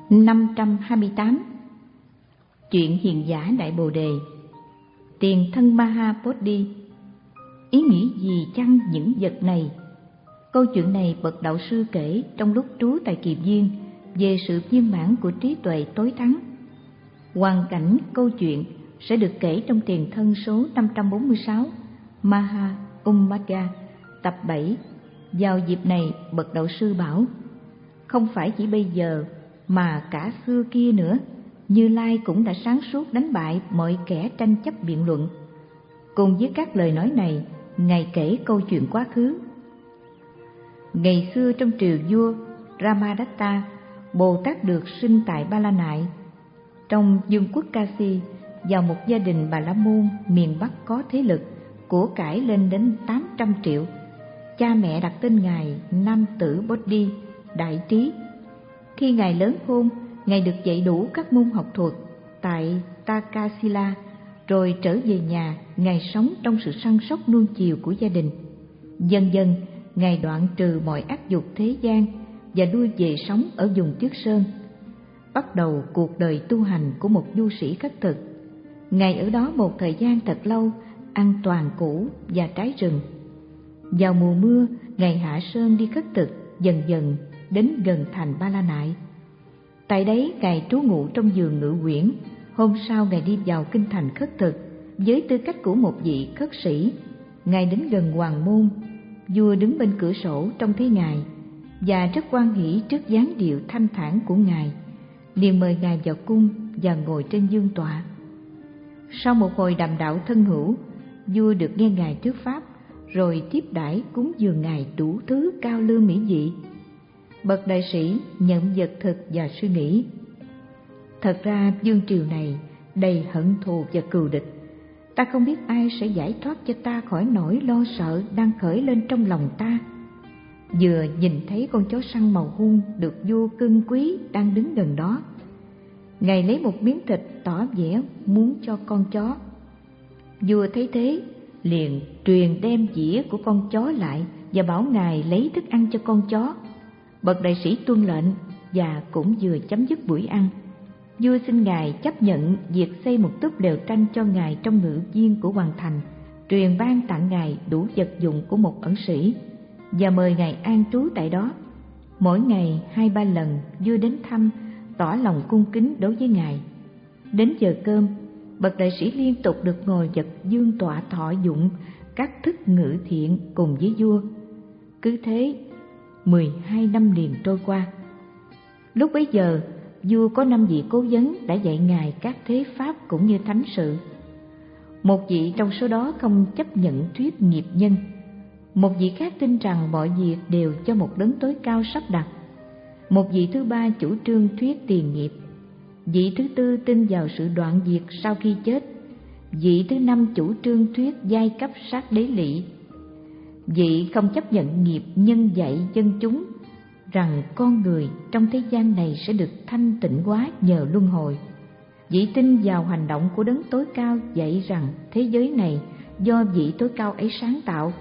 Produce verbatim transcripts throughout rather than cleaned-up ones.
năm trăm hai mươi tám. Chuyện hiền giả Đại Bồ Đề. Tiền thân Mahabodhi. Ý nghĩ gì chăng những vật này? Câu chuyện này bậc đạo sư kể trong lúc trú tại Kiền Viên về sự viên mãn của trí tuệ tối thắng. Hoàn cảnh câu chuyện sẽ được kể trong tiền thân số năm trăm bốn mươi sáu, Maha Ummagga, tập bảy. Vào dịp này, bậc đạo sư bảo: không phải chỉ bây giờ mà cả xưa kia nữa, Như Lai cũng đã sáng suốt đánh bại mọi kẻ tranh chấp biện luận. Cùng với các lời nói này, Ngài kể câu chuyện quá khứ. Ngày xưa trong triều vua Ramadatta, Bồ Tát được sinh tại Ba La Nại, trong vương quốc Kasi, vào một gia đình Bà La Môn miền Bắc có thế lực, của cải lên đến tám trăm triệu. Cha mẹ đặt tên Ngài Nam Tử Bodhi, đại trí. Khi Ngài lớn khôn, Ngài được dạy đủ các môn học thuật tại Takasila, rồi trở về nhà. Ngài sống trong sự săn sóc nuông chiều của gia đình. Dần dần, Ngài đoạn trừ mọi ác dục thế gian và lui về sống ở vùng Tuyết Sơn, bắt đầu cuộc đời tu hành của một du sĩ khất thực. Ngài ở đó một thời gian thật lâu, ăn toàn củ và trái rừng. Vào mùa mưa, Ngài hạ sơn đi khất thực, dần dần đến gần thành Ba La Nại. Tại đấy, Ngài trú ngụ trong giường ngự quyển. Hôm sau, Ngài đi vào kinh thành khất thực với tư cách của một vị khất sĩ. Ngài đến gần hoàng môn. Vua đứng bên cửa sổ trông thấy Ngài và rất hoan hỷ trước dáng điệu thanh thản của Ngài, liền mời Ngài vào cung và ngồi trên vương tọa. Sau một hồi đàm đạo thân hữu, vua được nghe Ngài thuyết pháp, rồi tiếp đãi cúng dường Ngài đủ thứ cao lương mỹ vị. Bậc đại sĩ nhận vật thực và suy nghĩ: thật ra vương triều này đầy hận thù và cừu địch. Ta không biết ai sẽ giải thoát cho ta khỏi nỗi lo sợ đang khởi lên trong lòng ta. Vừa nhìn thấy con chó săn màu hung được vua cưng quý đang đứng gần đó, Ngài lấy một miếng thịt tỏ vẻ muốn cho con chó. Vua thấy thế, liền truyền đem dĩa của con chó lại và bảo Ngài lấy thức ăn cho con chó. Bậc đại sĩ tuân lệnh và cũng vừa chấm dứt buổi ăn. Vua xin Ngài chấp nhận việc xây một túp lều tranh cho Ngài trong ngự viên của hoàng thành, truyền ban tặng Ngài đủ vật dụng của một ẩn sĩ và mời Ngài an trú tại đó. Mỗi ngày hai ba lần, vua đến thăm, tỏ lòng cung kính đối với Ngài. Đến giờ cơm, bậc đại sĩ liên tục được ngồi vật vương tọa thọ dụng các thức ngự thiện cùng với vua. Cứ thế mười hai năm liền trôi qua. Lúc bấy giờ, vua có năm vị cố vấn đã dạy Ngài các thế pháp cũng như thánh sự. Một vị trong số đó không chấp nhận thuyết nghiệp nhân. Một vị khác tin rằng mọi việc đều do một đấng tối cao sắp đặt. Một vị thứ ba chủ trương thuyết tiền nghiệp. Vị thứ tư tin vào sự đoạn diệt sau khi chết. Vị thứ năm chủ trương thuyết giai cấp sát đế lỵ. Vị không chấp nhận nghiệp nhân dạy dân chúng rằng con người trong thế gian này sẽ được thanh tịnh hóa nhờ luân hồi. Vị tin vào hành động của đấng tối cao dạy rằng thế giới này do vị tối cao ấy sáng tạo.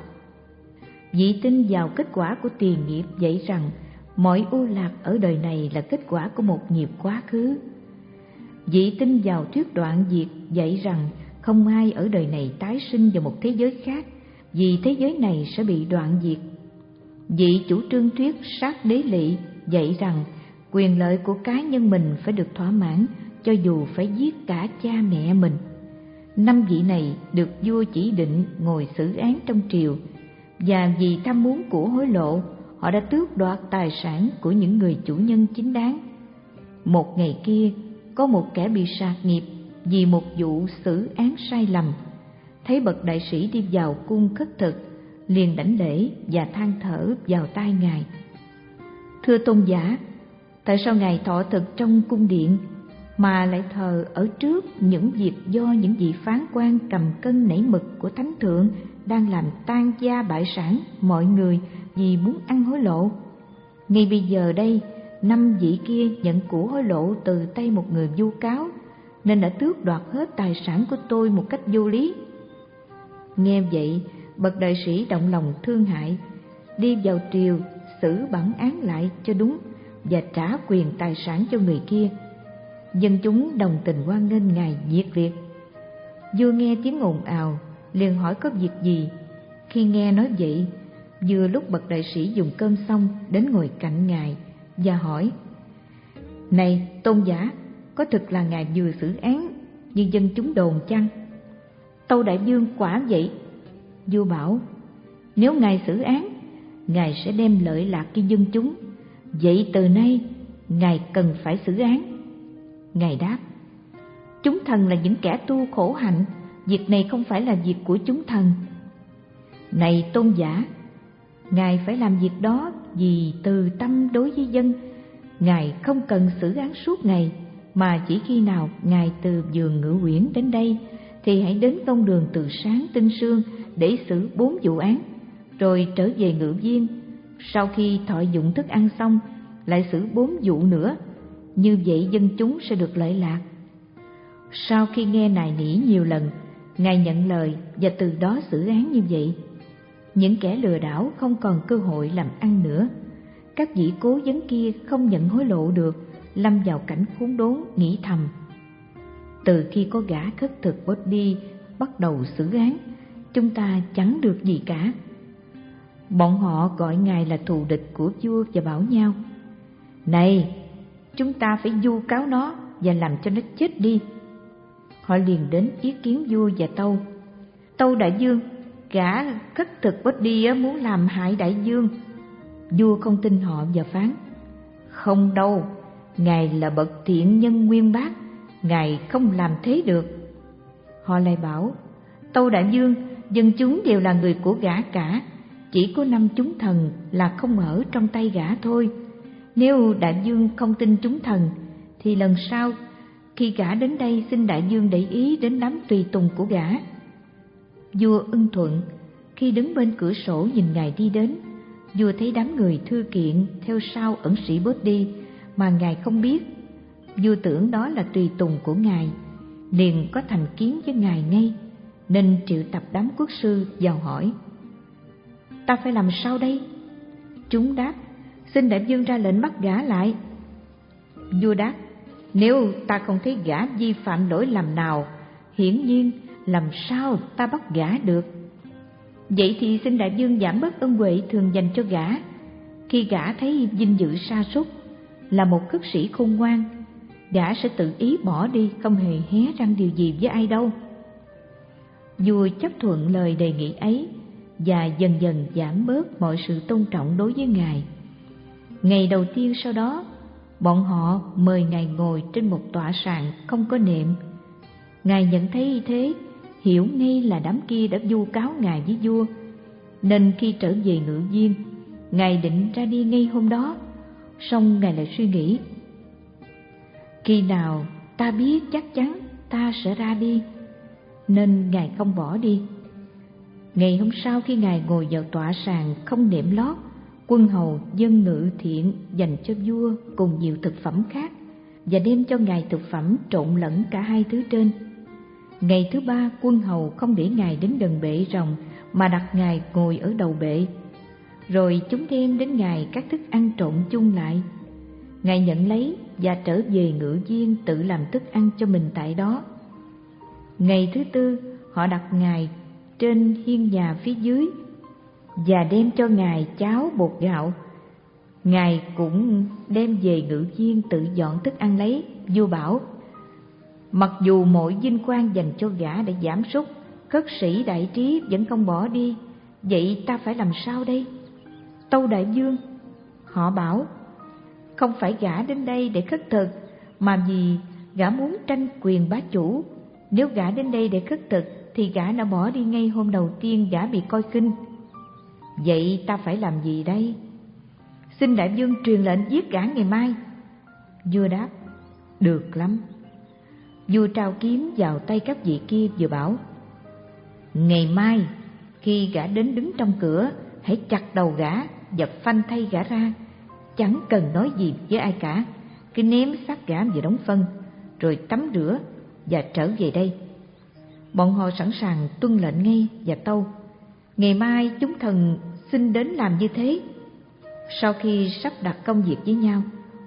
Vị tin vào kết quả của tiền nghiệp dạy rằng mọi ô lạc ở đời này là kết quả của một nghiệp quá khứ. Vị tin vào thuyết đoạn diệt dạy rằng không ai ở đời này tái sinh vào một thế giới khác, vì thế giới này sẽ bị đoạn diệt. Vị chủ trương thuyết sát đế lỵ dạy rằng quyền lợi của cá nhân mình phải được thỏa mãn, cho dù phải giết cả cha mẹ mình. Năm vị này được vua chỉ định ngồi xử án trong triều, và vì tham muốn của hối lộ, họ đã tước đoạt tài sản của những người chủ nhân chính đáng. Một ngày kia, có một kẻ bị sạc nghiệp vì một vụ xử án sai lầm. Thấy bậc đại sĩ đi vào cung khất thực, liền đảnh lễ và than thở vào tai Ngài: thưa tôn giả, tại sao Ngài thọ thực trong cung điện mà lại thờ ở trước những việc do những vị phán quan cầm cân nảy mực của thánh thượng đang làm tan gia bại sản mọi người vì muốn ăn hối lộ? Ngay bây giờ đây, năm vị kia nhận của hối lộ từ tay một người vu cáo, nên đã tước đoạt hết tài sản của tôi một cách vô lý. Nghe vậy, bậc đại sĩ động lòng thương hại, đi vào triều xử bản án lại cho đúng, và trả quyền tài sản cho người kia. Dân chúng đồng tình hoan nghênh ngài diệt việc. Vua nghe tiếng ồn ào, liền hỏi có việc gì. Khi nghe nói vậy, vừa lúc bậc đại sĩ dùng cơm xong đến ngồi cạnh ngài và hỏi: Này tôn giả, có thực là ngài vừa xử án như dân chúng đồn chăng? Tâu đại vương: Quả vậy. Vua bảo: Nếu ngài xử án, ngài sẽ đem lợi lạc cho dân chúng, vậy từ nay ngài cần phải xử án. Ngài đáp: Chúng thần là những kẻ tu khổ hạnh, việc này không phải là việc của chúng thần. Này tôn giả, ngài phải làm việc đó vì từ tâm đối với dân. Ngài không cần xử án suốt ngày, mà chỉ khi nào ngài từ vườn Ngự Uyển đến đây thì hãy đến công đường từ sáng tinh sương để xử bốn vụ án, rồi trở về Ngự Viên. Sau khi thọ dụng thức ăn xong, lại xử bốn vụ nữa. Như vậy dân chúng sẽ được lợi lạc. Sau khi nghe nài nỉ nhiều lần, ngài nhận lời và từ đó xử án như vậy. Những kẻ lừa đảo không còn cơ hội làm ăn nữa. Các vị cố vấn kia không nhận hối lộ được, lâm vào cảnh khốn đốn, nghĩ thầm: Từ khi có gã khất thực Bodhi bắt đầu xử án, chúng ta chẳng được gì cả. Bọn họ gọi ngài là thù địch của vua và bảo nhau: Này, chúng ta phải vu cáo nó và làm cho nó chết đi. Họ liền đến ý kiến vua và tâu: Tâu đại vương, gã khất thực Bodhi muốn làm hại đại vương. Vua không tin họ và phán: Không đâu, ngài là bậc thiện nhân nguyên bác, ngài không làm thế được. Họ lại bảo: Tâu đại vương, dân chúng đều là người của gã cả, chỉ có năm chúng thần là không ở trong tay gã thôi. Nếu đại vương không tin chúng thần, thì lần sau khi gã đến đây xin đại vương để ý đến đám tùy tùng của gã. Vua ưng thuận. Khi đứng bên cửa sổ nhìn ngài đi đến, vua thấy đám người thư kiện theo sau ẩn sĩ Bodhi mà ngài không biết. Vua tưởng đó là tùy tùng của ngài, liền có thành kiến với ngài ngay, nên triệu tập đám quốc sư vào hỏi: Ta phải làm sao đây? Chúng đáp: Xin đại vương ra lệnh bắt gã lại. Vua đáp: Nếu ta không thấy gã vi phạm lỗi lầm nào, hiển nhiên làm sao ta bắt gã được. Vậy thì xin đại vương giảm bớt ân huệ thường dành cho gã. Khi gã thấy vinh dự sa sút, là một khất sĩ khôn ngoan, gã sẽ tự ý bỏ đi, không hề hé răng điều gì với ai đâu. Vua chấp thuận lời đề nghị ấy và dần dần giảm bớt mọi sự tôn trọng đối với ngài. Ngày đầu tiên sau đó, bọn họ mời ngài ngồi trên một tọa sàn không có nệm. Ngài nhận thấy thế, hiểu ngay là đám kia đã vu cáo ngài với vua, nên khi trở về Ngự Viên, ngài định ra đi ngay hôm đó. Song ngài lại suy nghĩ: Khi nào ta biết chắc chắn ta sẽ ra đi, nên ngài không bỏ đi. Ngày hôm sau, khi ngài ngồi vào tọa sàn không nệm lót, quân hầu dâng ngự thiện dành cho vua cùng nhiều thực phẩm khác, và đem cho ngài thực phẩm trộn lẫn cả hai thứ trên. Ngày thứ ba, quân hầu không để ngài đến gần bệ rồng, mà đặt ngài ngồi ở đầu bệ. Rồi chúng đem đến ngài các thức ăn trộn chung lại. Ngài nhận lấy và trở về Ngự Viên tự làm thức ăn cho mình tại đó. Ngày thứ tư, họ đặt ngài trên hiên nhà phía dưới và đem cho ngài cháo bột gạo. Ngài cũng đem về Ngự Viên tự dọn thức ăn lấy. Vua bảo: Mặc dù mọi vinh quang dành cho gã đã giảm sút, khất sĩ đại trí vẫn không bỏ đi, vậy ta phải làm sao đây? Tâu đại vương. Họ bảo: Không phải gã đến đây để khất thực, mà vì gã muốn tranh quyền bá chủ. Nếu gã đến đây để khất thực thì gã đã bỏ đi ngay hôm đầu tiên gã bị coi khinh. Vậy ta phải làm gì đây? Xin đại vương truyền lệnh giết gã ngày mai. Vua đáp: Được lắm. Vua trao kiếm vào tay các vị kia vừa bảo: Ngày mai khi gã đến đứng trong cửa, hãy chặt đầu gã và phanh thay gã ra, chẳng cần nói gì với ai cả, cứ ném xác gã vào đống phân, rồi tắm rửa và trở về đây. Bọn họ sẵn sàng tuân lệnh ngay và tâu: Ngày mai chúng thần xin đến làm như thế. Sau khi sắp đặt công việc với nhau,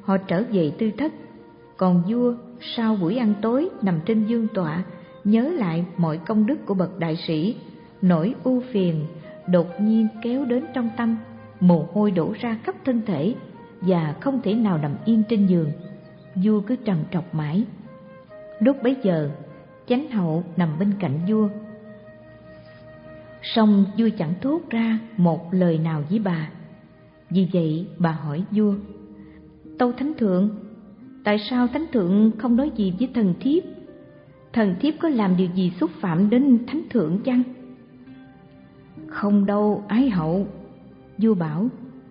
họ trở về tư thất. Còn vua sau buổi ăn tối nằm trên vương tọa, nhớ lại mọi công đức của bậc đại sĩ, nỗi ưu phiền đột nhiên kéo đến trong tâm, mồ hôi đổ ra khắp thân thể và không thể nào nằm yên trên giường. Vua cứ trằn trọc mãi. Lúc bấy giờ, chánh hậu nằm bên cạnh vua. Song vua chẳng thốt ra một lời nào với bà. Vì vậy bà hỏi vua: Tâu thánh thượng, tại sao thánh thượng không nói gì với thần thiếp? Thần thiếp có làm điều gì xúc phạm đến thánh thượng chăng? Không đâu ái hậu, vua bảo.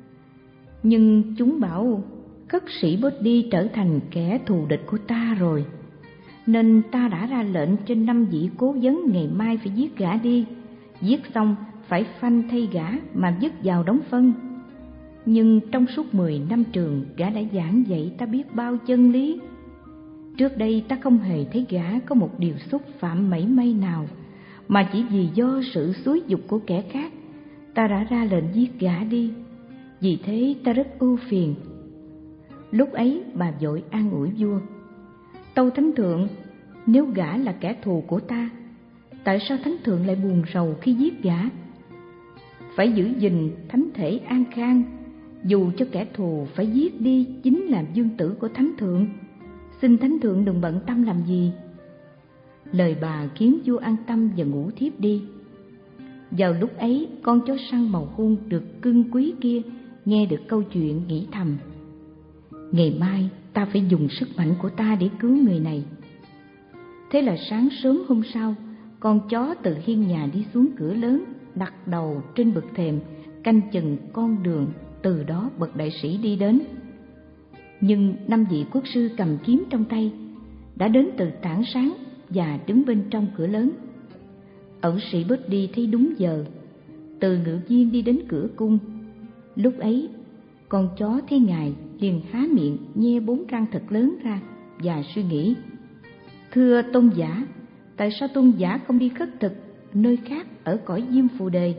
Nhưng chúng bảo cất sĩ Bót-đi trở thành kẻ thù địch của ta rồi, nên ta đã ra lệnh trên năm vị cố vấn ngày mai phải giết gã đi. Giết xong phải phanh thay gã mà vứt vào đống phân. Nhưng trong suốt mười năm trường, gã đã giảng dạy ta biết bao chân lý. Trước đây ta không hề thấy gã có một điều xúc phạm mảy may nào, mà chỉ vì do sự xúi giục của kẻ khác, ta đã ra lệnh giết gã đi. Vì thế ta rất ưu phiền. Lúc ấy bà vội an ủi vua: Tâu thánh thượng, nếu gã là kẻ thù của ta, tại sao thánh thượng lại buồn rầu khi giết gã? Phải giữ gìn thánh thể an khang, dù cho kẻ thù phải giết đi chính là vương tử của thánh thượng. Xin thánh thượng đừng bận tâm làm gì. Lời bà khiến vua an tâm và ngủ thiếp đi. Vào lúc ấy, con chó săn màu hung được cưng quý kia nghe được câu chuyện, nghĩ thầm: Ngày mai ta phải dùng sức mạnh của ta để cứu người này. Thế là sáng sớm hôm sau, con chó từ hiên nhà đi xuống cửa lớn, đặt đầu trên bậc thềm, canh chừng con đường từ đó bậc đại sĩ đi đến. Nhưng năm vị quốc sư cầm kiếm trong tay đã đến từ tảng sáng và đứng bên trong cửa lớn. Ẩn sĩ Bót-đi thấy đúng giờ, từ ngự viên đi đến cửa cung. Lúc ấy, con chó thấy ngài liền há miệng nhe bốn răng thật lớn ra và suy nghĩ: Thưa tôn giả, tại sao tôn giả không đi khất thực nơi khác ở cõi Diêm Phù Đề?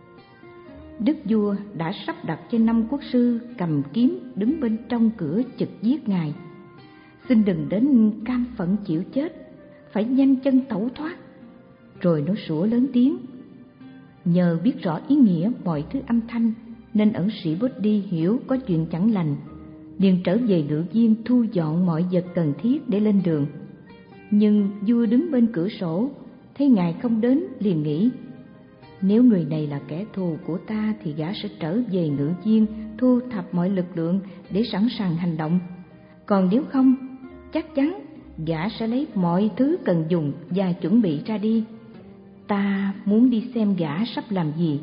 Đức vua đã sắp đặt cho năm quốc sư cầm kiếm đứng bên trong cửa trực giết ngài. Xin đừng đến cam phận chịu chết, phải nhanh chân tẩu thoát. Rồi nó sủa lớn tiếng. Nhờ biết rõ ý nghĩa mọi thứ âm thanh, nên ẩn sĩ Bót-đi hiểu có chuyện chẳng lành, liền trở về ngự viên thu dọn mọi vật cần thiết để lên đường. Nhưng vua đứng bên cửa sổ thấy ngài không đến, liền nghĩ: Nếu người này là kẻ thù của ta thì gã sẽ trở về ngự viên thu thập mọi lực lượng để sẵn sàng hành động. Còn nếu không, chắc chắn gã sẽ lấy mọi thứ cần dùng và chuẩn bị ra đi. Ta muốn đi xem gã sắp làm gì.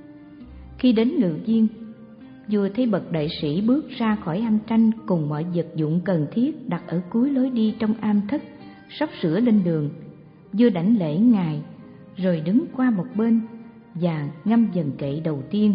Khi đến ngự viên, vua thấy bậc đại sĩ bước ra khỏi am tranh cùng mọi vật dụng cần thiết đặt ở cuối lối đi trong am thất, sắp sửa lên đường. Vua đảnh lễ ngài, rồi đứng qua một bên và ngâm vần kệ đầu tiên: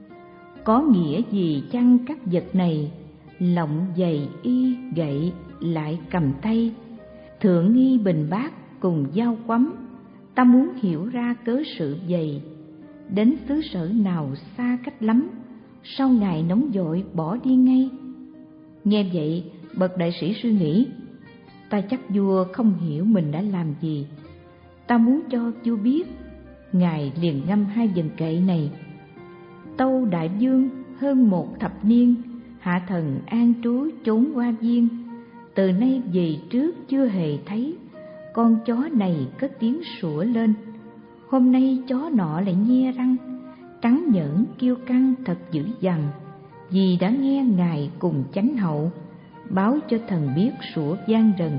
Có nghĩa gì chăng các vật này, lọng giày y gậy lại cầm tay, thượng nghi bình bát cùng dao quắm, ta muốn hiểu ra cớ sự dày. Đến xứ sở nào xa cách lắm, sau ngày nóng vội bỏ đi ngay. Nghe vậy, bậc đại sĩ suy nghĩ: Ta chắc vua không hiểu mình đã làm gì. Ta muốn cho vua biết. Ngài liền ngâm hai vần kệ này: Tâu đại vương hơn một thập niên, hạ thần an trú chốn hoa viên. Từ nay về trước chưa hề thấy con chó này cất tiếng sủa lên. Hôm nay chó nọ lại nhe răng, trắng nhởn kiêu căng thật dữ dằn, vì đã nghe ngài cùng chánh hậu báo cho thần biết sủa vang rần.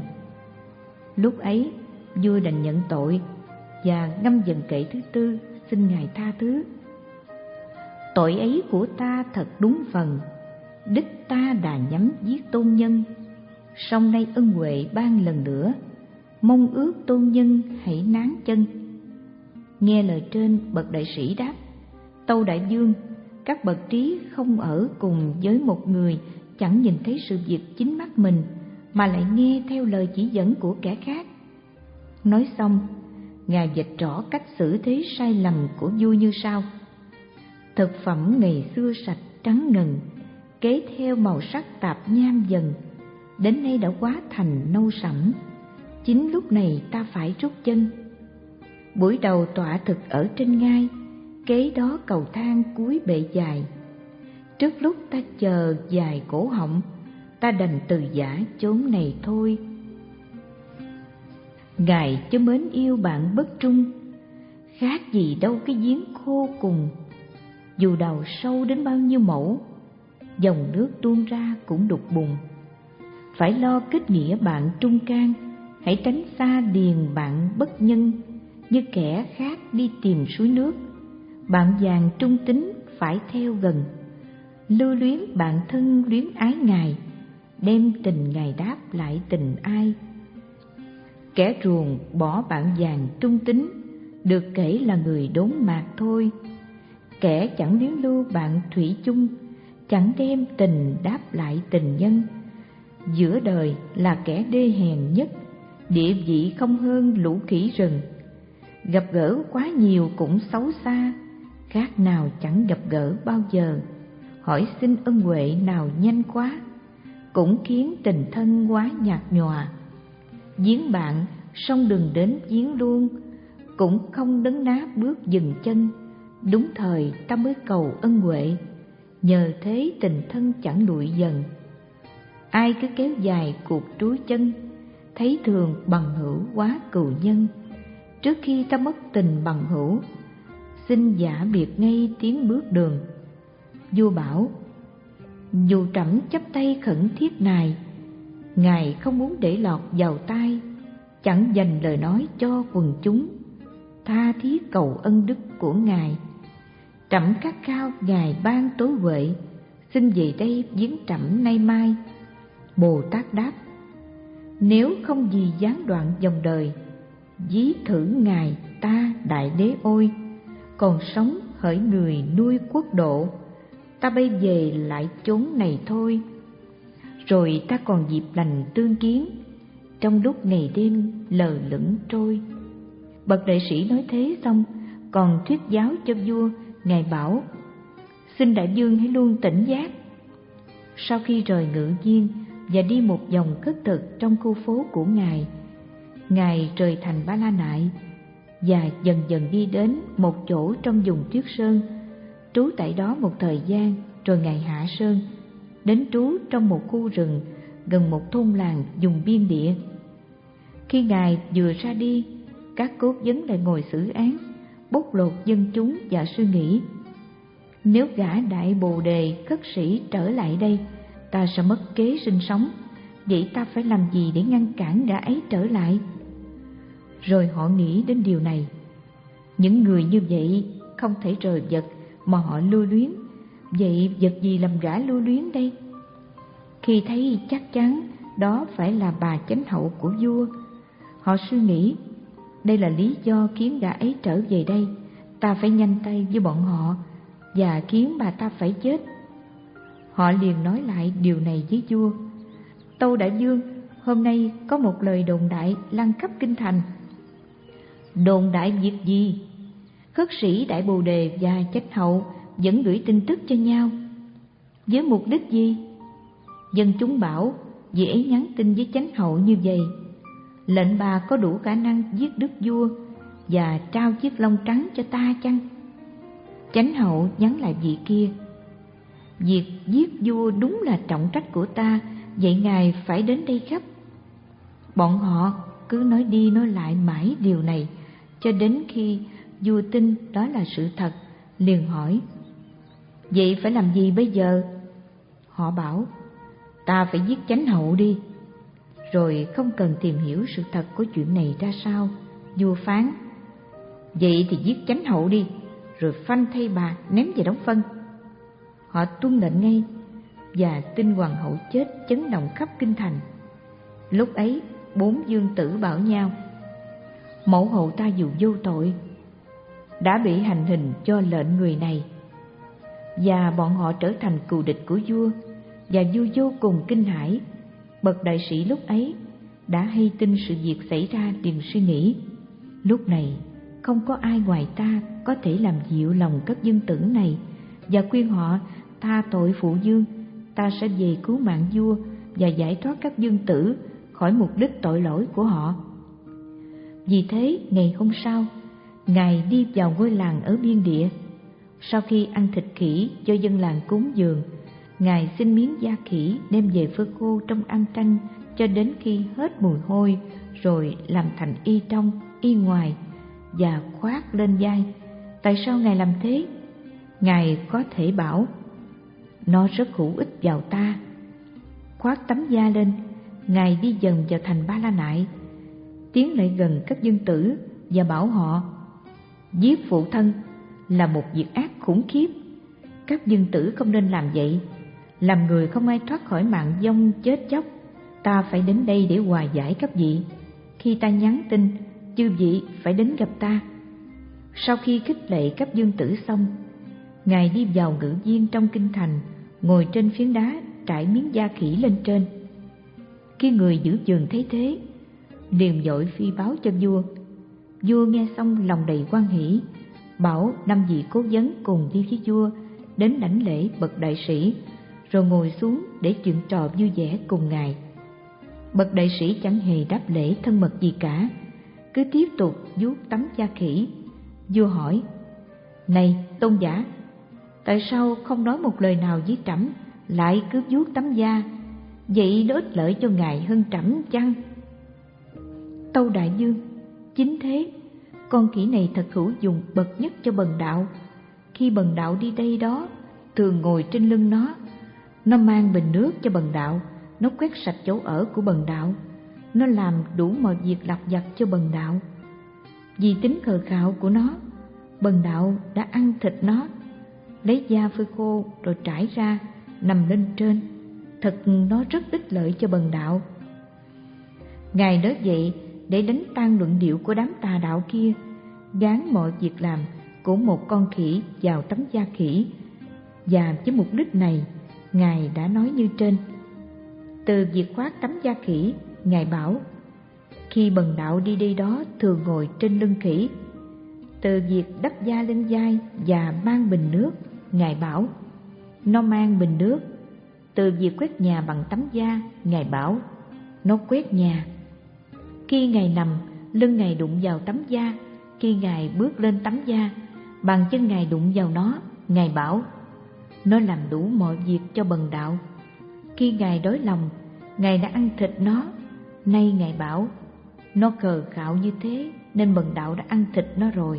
Lúc ấy vua đành nhận tội và ngâm vần kệ thứ tư xin ngài tha thứ. Tội ấy của ta thật đúng phần, đích ta đà nhắm giết tôn nhân. Song nay ân huệ ban lần nữa, mong ước tôn nhân hãy nán chân. Nghe lời trên, bậc đại sĩ đáp: Tâu đại vương, các bậc trí không ở cùng với một người chẳng nhìn thấy sự việc chính mắt mình, mà lại nghe theo lời chỉ dẫn của kẻ khác. Nói xong, ngài vạch rõ cách xử thế sai lầm của vua như sau: Thực phẩm ngày xưa sạch trắng ngần, kế theo màu sắc tạp nham dần, đến nay đã hóa thành nâu sẫm. Chính lúc này ta phải rút chân. Buổi đầu tọa thực ở trên ngai, kế đó cầu thang cuối bệ dài. Trước lúc ta chờ dài cổ họng, ta đành từ giã chốn này thôi. Ngài chớ mến yêu bạn bất trung, khác gì đâu cái giếng khô cùng. Dù đào sâu đến bao nhiêu mẫu, dòng nước tuôn ra cũng đục bùn. Phải lo kết nghĩa bạn trung can, hãy tránh xa điền bạn bất nhân. Như kẻ khác đi tìm suối nước, bạn vàng trung tín phải theo gần. Lưu luyến bạn thân luyến ái Ngài, đem tình Ngài đáp lại tình ai. Kẻ ruồng bỏ bạn vàng trung tín, được kể là người đốn mạc thôi. Kẻ chẳng luyến lưu bạn thủy chung, chẳng đem tình đáp lại tình nhân. Giữa đời là kẻ đê hèn nhất, địa vị không hơn lũ khỉ rừng. Gặp gỡ quá nhiều cũng xấu xa, khác nào chẳng gặp gỡ bao giờ. Hỏi xin ân huệ nào nhanh quá, cũng khiến tình thân quá nhạt nhòa. Giếng bạn song đừng đến giếng luôn, cũng không đấn ná bước dừng chân. Đúng thời ta mới cầu ân huệ, nhờ thế tình thân chẳng lụi dần. Ai cứ kéo dài cuộc trúi chân, thấy thường bằng hữu quá cừu nhân. Trước khi ta mất tình bằng hữu, xin giả biệt ngay tiến bước đường. Vua bảo, dù trẫm chắp tay khẩn thiết nài, Ngài không muốn để lọt vào tai, chẳng dành lời nói cho quần chúng. Tha thiết cầu ân đức của Ngài, trẫm khát khao Ngài ban tối huệ, xin về đây viếng trẫm nay mai. Bồ Tát đáp, nếu không gì gián đoạn dòng đời, ví thử Ngài ta đại đế ôi. Còn sống hỡi người nuôi quốc độ, ta bây về lại chốn này thôi. Rồi ta còn dịp lành tương kiến, trong lúc ngày đêm lờ lững trôi. Bậc đại sĩ nói thế xong, còn thuyết giáo cho vua. Ngài bảo, xin đại vương hãy luôn tỉnh giác. Sau khi rời ngự viên và đi một vòng khất thực trong khu phố của Ngài, Ngài rời thành Ba La Nại và dần dần đi đến một chỗ trong vùng tuyết sơn, trú tại đó một thời gian. Rồi Ngài hạ sơn, đến trú trong một khu rừng gần một thôn làng vùng biên địa. Khi Ngài vừa ra đi, các cốt vấn lại ngồi xử án, bóc lột dân chúng và suy nghĩ. Nếu gã đại bồ đề khất sĩ trở lại đây, ta sẽ mất kế sinh sống. Vậy ta phải làm gì để ngăn cản gã ấy trở lại? Rồi họ nghĩ đến điều này. Những người như vậy không thể rời vật mà họ lưu luyến. Vậy vật gì làm gã lưu luyến đây? Khi thấy chắc chắn đó phải là bà chánh hậu của vua, họ suy nghĩ, đây là lý do khiến gã ấy trở về đây. Ta phải nhanh tay với bọn họ và khiến bà ta phải chết. Họ liền nói lại điều này với vua. Tâu đại vương, hôm nay có một lời đồn đại lan khắp kinh thành. Đồn đại việc gì? Khất sĩ Đại Bồ Đề và Chánh Hậu vẫn gửi tin tức cho nhau. Với mục đích gì? Dân chúng bảo vị ấy nhắn tin với Chánh Hậu như vậy: lệnh bà có đủ khả năng giết đức vua và trao chiếc lông trắng cho ta chăng? Chánh Hậu nhắn lại vị kia: việc giết vua đúng là trọng trách của ta, vậy ngài phải đến đây gấp. Bọn họ cứ nói đi nói lại mãi điều này, cho đến khi vua tin đó là sự thật, liền hỏi: vậy phải làm gì bây giờ? Họ bảo: ta phải giết Chánh Hậu đi. Rồi không cần tìm hiểu sự thật của chuyện này ra sao, vua phán: vậy thì giết Chánh Hậu đi, rồi phanh thay bà ném về đống phân. Họ tuân lệnh ngay, và tin hoàng hậu chết chấn động khắp kinh thành. Lúc ấy bốn vương tử bảo nhau: mẫu hậu ta dù vô tội đã bị hành hình cho lệnh người này. Và bọn họ trở thành cừu địch của vua, và vua vô cùng kinh hãi. Bậc đại sĩ lúc ấy đã hay tin sự việc xảy ra, liền suy nghĩ: lúc này không có ai ngoài ta có thể làm dịu lòng các vương tử này và khuyên họ tha tội phụ vương, ta sẽ về cứu mạng vua và giải thoát các vương tử khỏi mục đích tội lỗi của họ. Vì thế, ngày hôm sau, Ngài đi vào ngôi làng ở biên địa. Sau khi ăn thịt khỉ cho dân làng cúng dường, Ngài xin miếng da khỉ đem về phơi khô trong am tranh cho đến khi hết mùi hôi, rồi làm thành y trong, y ngoài và khoác lên vai. Tại sao Ngài làm thế? Ngài có thể bảo, nó rất hữu ích vào ta. Khoác tấm da lên, Ngài đi dần vào thành Ba La Nại, tiến lại gần các vương tử và bảo họ, giết phụ thân là một việc ác khủng khiếp. Các vương tử không nên làm vậy. Làm người không ai thoát khỏi mạng vong chết chóc. Ta phải đến đây để hòa giải các vị. Khi ta nhắn tin, chư vị phải đến gặp ta. Sau khi khích lệ các vương tử xong, Ngài đi vào ngự viên trong kinh thành, ngồi trên phiến đá trải miếng da khỉ lên trên. Khi người giữ giường thấy thế, liền vội phi báo cho vua. Vua nghe xong lòng đầy hoan hỉ, bảo năm vị cố vấn cùng đi với vua đến đảnh lễ bậc đại sĩ, rồi ngồi xuống để chuyện trò vui vẻ cùng Ngài. Bậc đại sĩ chẳng hề đáp lễ thân mật gì cả, cứ tiếp tục vuốt tấm da khỉ. Vua hỏi, này tôn giả, tại sao không nói một lời nào với trẫm, lại cứ vuốt tấm da? Vậy nó ích lợi cho ngài hơn trẫm chăng? Tâu đại vương, chính thế, con khỉ này thật hữu dụng bậc nhất cho bần đạo. Khi bần đạo đi đây đó, thường ngồi trên lưng nó. Nó mang bình nước cho bần đạo, nó quét sạch chỗ ở của bần đạo, nó làm đủ mọi việc lặt vặt cho bần đạo. Vì tính khờ khạo của nó, bần đạo đã ăn thịt nó, lấy da phơi khô rồi trải ra nằm lên trên. Thật nó rất ích lợi cho bần đạo. Ngài nói vậy để đánh tan luận điệu của đám tà đạo kia, gán mọi việc làm của một con khỉ vào tấm da khỉ, và với mục đích này Ngài đã nói như trên. Từ việc khoác tấm da khỉ, Ngài bảo, khi bần đạo đi đi đó thường ngồi trên lưng khỉ. Từ việc đắp da lên vai và mang bình nước, Ngài bảo, nó mang bình nước. Từ việc quét nhà bằng tấm da, Ngài bảo, nó quét nhà. Khi Ngài nằm, lưng Ngài đụng vào tấm da. Khi Ngài bước lên tấm da, bàn chân Ngài đụng vào nó, Ngài bảo, nó làm đủ mọi việc cho bần đạo. Khi Ngài đói lòng, Ngài đã ăn thịt nó. Nay Ngài bảo, nó khờ khạo như thế nên bần đạo đã ăn thịt nó rồi.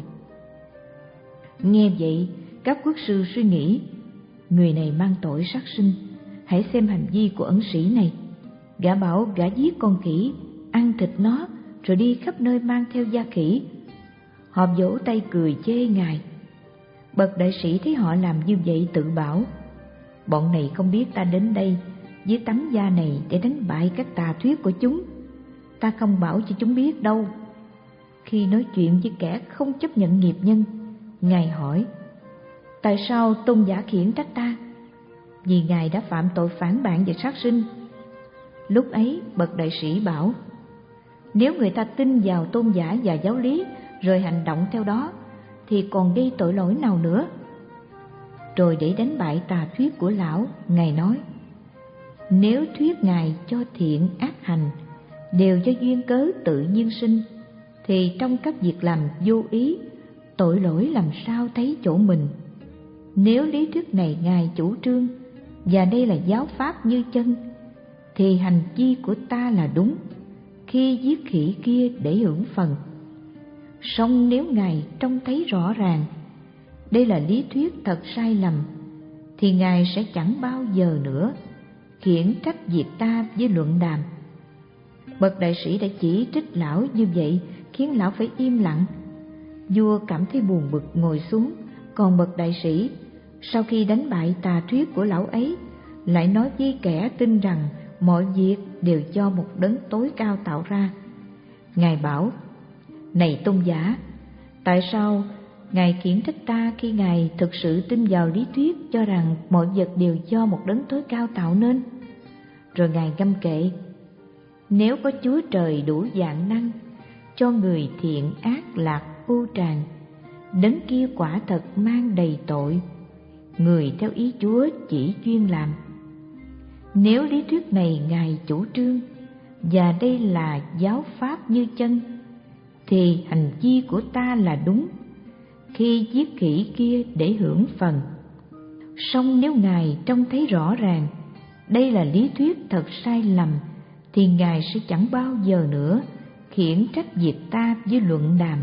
Nghe vậy, các quốc sư suy nghĩ, người này mang tội sát sinh. Hãy xem hành vi của ẩn sĩ này. Gã bảo gã giết con khỉ, ăn thịt nó, rồi đi khắp nơi mang theo da khỉ. Họ vỗ tay cười chê Ngài. Bậc đại sĩ thấy họ làm như vậy tự bảo, bọn này không biết ta đến đây với tấm da này để đánh bại các tà thuyết của chúng. Ta không bảo cho chúng biết đâu. Khi nói chuyện với kẻ không chấp nhận nghiệp nhân, Ngài hỏi, tại sao tôn giả khiển trách ta? Vì Ngài đã phạm tội phản bạn và sát sinh. Lúc ấy bậc đại sĩ bảo, nếu người ta tin vào tôn giả và giáo lý rồi hành động theo đó thì còn gây tội lỗi nào nữa? Rồi để đánh bại tà thuyết của lão, Ngài nói, nếu thuyết Ngài cho thiện ác hành đều do duyên cớ tự nhiên sinh, thì trong các việc làm vô ý, tội lỗi làm sao thấy chỗ mình? Nếu lý thuyết này Ngài chủ trương và đây là giáo pháp như chân, thì hành vi của ta là đúng khi giết khỉ kia để hưởng phần. Song nếu Ngài trông thấy rõ ràng đây là lý thuyết thật sai lầm, thì Ngài sẽ chẳng bao giờ nữa khiển trách việc ta với luận đàm. Bậc đại sĩ đã chỉ trích lão như vậy, khiến lão phải im lặng. Vua cảm thấy buồn bực ngồi xuống, còn bậc đại sĩ sau khi đánh bại tà thuyết của lão ấy, lại nói với kẻ tin rằng mọi việc đều do một đấng tối cao tạo ra. Ngài bảo, này tôn giả, tại sao Ngài khiển trách ta khi Ngài thực sự tin vào lý thuyết cho rằng mọi vật đều do một đấng tối cao tạo nên? Rồi Ngài ngâm kệ, nếu có Chúa Trời đủ vạn năng cho người thiện ác lạc u tràn, đấng kia quả thật mang đầy tội. Người theo ý Chúa chỉ chuyên làm. Nếu lý thuyết này Ngài chủ trương và đây là giáo pháp như chân, thì hành vi của ta là đúng khi giết khỉ kia để hưởng phần. Song nếu Ngài trông thấy rõ ràng đây là lý thuyết thật sai lầm, thì Ngài sẽ chẳng bao giờ nữa khiển trách việc ta với luận đàm.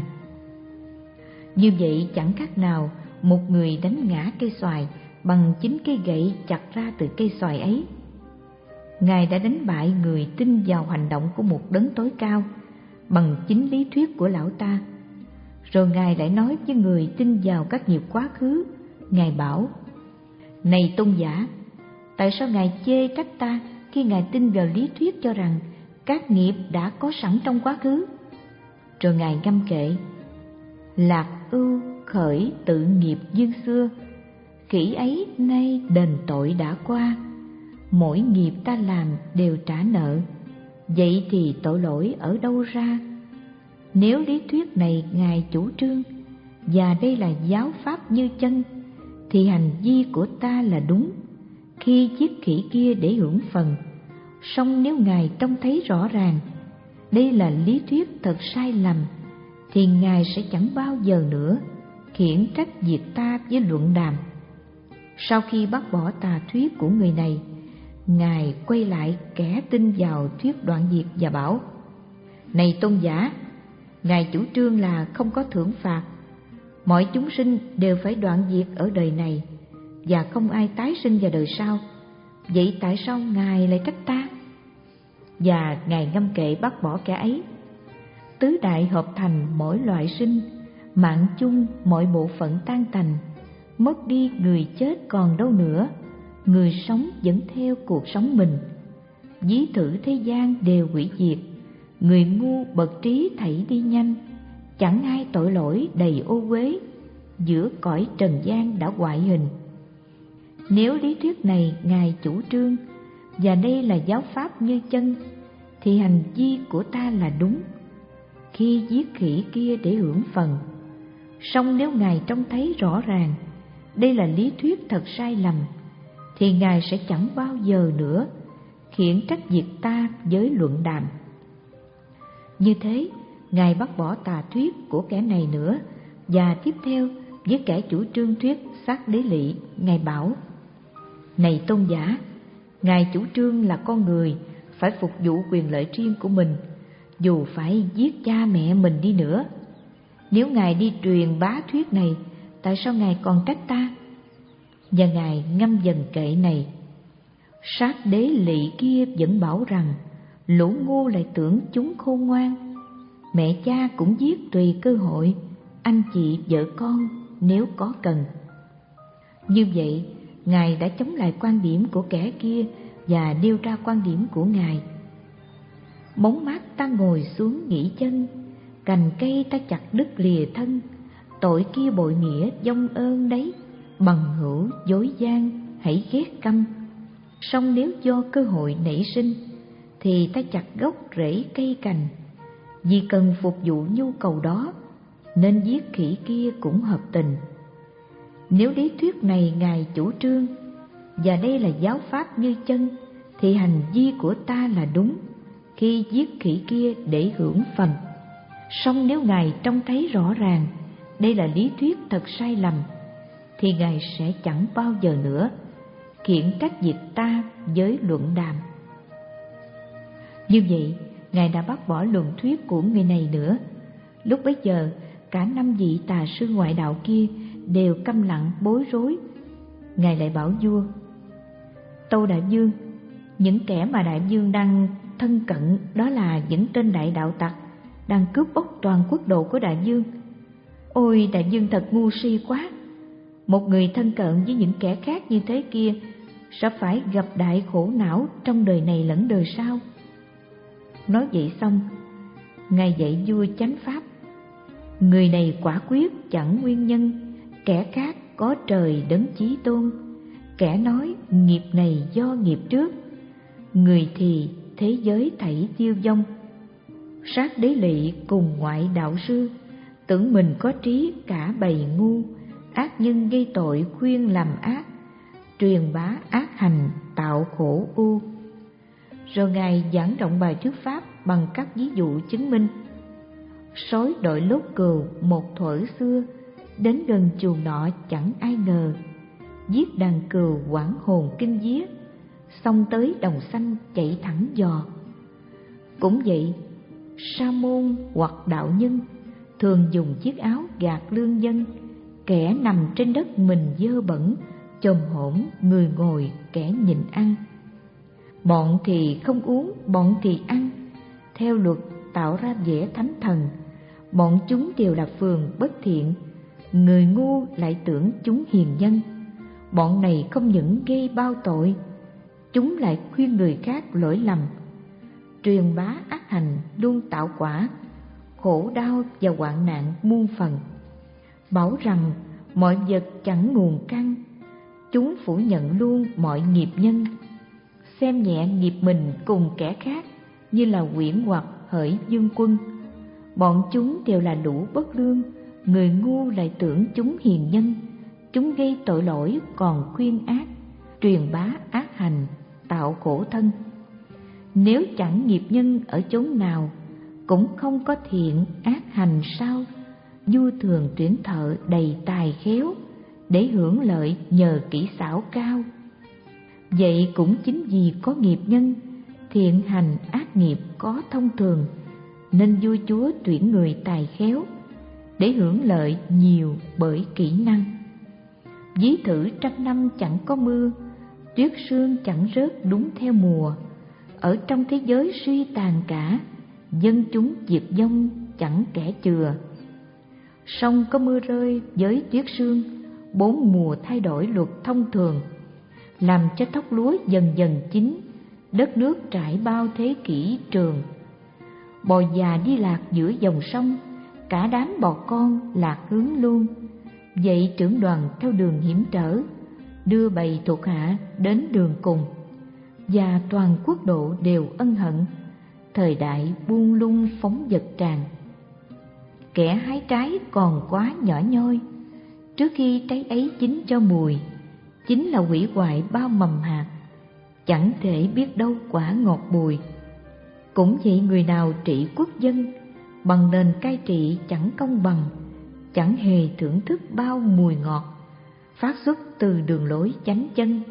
Như vậy chẳng khác nào một người đánh ngã cây xoài bằng chính cây gậy chặt ra từ cây xoài ấy. Ngài đã đánh bại người tin vào hành động của một đấng tối cao bằng chính lý thuyết của lão ta. Rồi Ngài lại nói với người tin vào các nghiệp quá khứ. Ngài bảo: Này tôn giả, tại sao Ngài chê trách ta khi Ngài tin vào lý thuyết cho rằng các nghiệp đã có sẵn trong quá khứ? Rồi Ngài ngâm kệ: Lạc ưu khởi tự nghiệp dương xưa, kỹ ấy nay đền tội đã qua. Mỗi nghiệp ta làm đều trả nợ, vậy thì tội lỗi ở đâu ra? Nếu lý thuyết này Ngài chủ trương và đây là giáo pháp như chân, thì hành vi của ta là đúng khi giết khỉ kia để hưởng phần. Song nếu Ngài trông thấy rõ ràng đây là lý thuyết thật sai lầm, thì Ngài sẽ chẳng bao giờ nữa khiển trách việc ta với luận đàm. Sau khi bác bỏ tà thuyết của người này, Ngài quay lại kẻ tin vào thuyết đoạn diệt và bảo: Này tôn giả, Ngài chủ trương là không có thưởng phạt, mọi chúng sinh đều phải đoạn diệt ở đời này và không ai tái sinh vào đời sau. Vậy tại sao Ngài lại trách ta? Và Ngài ngâm kệ bác bỏ kẻ ấy: Tứ đại hợp thành mỗi loại sinh, mạng chung mọi bộ phận tan tành. Mất đi người chết còn đâu nữa, người sống vẫn theo cuộc sống mình. Ví thử thế gian đều hủy diệt, người ngu bậc trí thảy đi nhanh. Chẳng ai tội lỗi đầy ô uế, giữa cõi trần gian đã hoại hình. Nếu lý thuyết này Ngài chủ trương và đây là giáo pháp như chân, thì hành vi của ta là đúng khi giết khỉ kia để hưởng phần. Song nếu Ngài trông thấy rõ ràng đây là lý thuyết thật sai lầm, thì Ngài sẽ chẳng bao giờ nữa khiển trách việc ta với luận đàm. Như thế, Ngài bác bỏ tà thuyết của kẻ này nữa, và tiếp theo với kẻ chủ trương thuyết sát đế lị, Ngài bảo: Này tôn giả, Ngài chủ trương là con người phải phục vụ quyền lợi riêng của mình, dù phải giết cha mẹ mình đi nữa. Nếu Ngài đi truyền bá thuyết này, tại sao Ngài còn trách ta? Và Ngài ngâm dần kệ này: Sát đế lị kia vẫn bảo rằng lũ ngu lại tưởng chúng khôn ngoan. Mẹ cha cũng giết tùy cơ hội, anh chị vợ con nếu có cần. Như vậy, Ngài đã chống lại quan điểm của kẻ kia và nêu ra quan điểm của Ngài. Bóng mát ta ngồi xuống nghỉ chân, cành cây ta chặt đứt lìa thân. Tội kia bội nghĩa vong ơn đấy, bằng hữu dối gian hãy ghét căm. Song nếu do cơ hội nảy sinh, thì ta chặt gốc rễ cây cành. Vì cần phục vụ nhu cầu đó, nên giết khỉ kia cũng hợp tình. Nếu lý thuyết này Ngài chủ trương và đây là giáo pháp như chân, thì hành vi của ta là đúng khi giết khỉ kia để hưởng phần. Song nếu Ngài trông thấy rõ ràng đây là lý thuyết thật sai lầm, thì Ngài sẽ chẳng bao giờ nữa khiển trách việc ta với luận đàm. Như vậy, Ngài đã bác bỏ luận thuyết của người này nữa. Lúc bấy giờ, cả năm vị tà sư ngoại đạo kia đều câm lặng bối rối. Ngài lại bảo vua: Tâu đại vương, những kẻ mà đại vương đang thân cận đó là những tên đại đạo tặc đang cướp bóc toàn quốc độ của đại vương. Ôi, đại vương thật ngu si quá! Một người thân cận với những kẻ khác như thế kia sẽ phải gặp đại khổ não trong đời này lẫn đời sau. Nói vậy xong, Ngài dạy vua chánh pháp: Người này quả quyết chẳng nguyên nhân, kẻ khác có trời đấng chí tôn. Kẻ nói nghiệp này do nghiệp trước, người thì thế giới thảy tiêu vong. Sát đế lị cùng ngoại đạo sư, tưởng mình có trí cả bầy ngu. Ác nhân gây tội khuyên làm ác, truyền bá ác hành, tạo khổ u. Rồi Ngài giảng rộng bài thuyết pháp bằng các ví dụ chứng minh. Sói đội lốt cừu một thuở xưa, đến gần chuồng nọ chẳng ai ngờ, giết đàn cừu hoảng hồn kinh vía, xong tới đồng xanh chạy thẳng dò. Cũng vậy, sa môn hoặc đạo nhân thường dùng chiếc áo gạt lương dân, kẻ nằm trên đất mình dơ bẩn, chồm hổm người ngồi kẻ nhịn ăn. Bọn thì không uống, bọn thì ăn, theo luật tạo ra vẻ thánh thần. Bọn chúng đều là phường bất thiện, người ngu lại tưởng chúng hiền nhân. Bọn này không những gây bao tội, chúng lại khuyên người khác lỗi lầm. Truyền bá ác hành luôn tạo quả, khổ đau và hoạn nạn muôn phần. Bảo rằng mọi vật chẳng nguồn căn, chúng phủ nhận luôn mọi nghiệp nhân. Xem nhẹ nghiệp mình cùng kẻ khác như là quyển hoặc hỡi dương quân. Bọn chúng đều là đủ bất lương, người ngu lại tưởng chúng hiền nhân. Chúng gây tội lỗi còn khuyên ác, truyền bá ác hành, tạo khổ thân. Nếu chẳng nghiệp nhân ở chốn nào, cũng không có thiện ác hành sao? Vua thường tuyển thợ đầy tài khéo, để hưởng lợi nhờ kỹ xảo cao. Vậy cũng chính vì có nghiệp nhân, thiện hành ác nghiệp có thông thường, nên vua chúa tuyển người tài khéo, để hưởng lợi nhiều bởi kỹ năng. Ví thử trăm năm chẳng có mưa, tuyết sương chẳng rớt đúng theo mùa. Ở trong thế giới suy tàn cả, dân chúng diệt vong chẳng kẻ chừa. Song có mưa rơi với tuyết sương, bốn mùa thay đổi luật thông thường, làm cho thóc lúa dần dần chín, đất nước trải bao thế kỷ trường. Bò già đi lạc giữa dòng sông, cả đám bò con lạc hướng luôn. Vậy trưởng đoàn theo đường hiểm trở, đưa bầy thuộc hạ đến đường cùng. Và toàn quốc độ đều ân hận, thời đại buông lung phóng vật tràn. Kẻ hái trái còn quá nhỏ nhoi, trước khi trái ấy chín cho mùi, chính là hủy hoại bao mầm hạt, chẳng thể biết đâu quả ngọt bùi. Cũng vậy, người nào trị quốc dân bằng nền cai trị chẳng công bằng, chẳng hề thưởng thức bao mùi ngọt phát xuất từ đường lối chánh chân.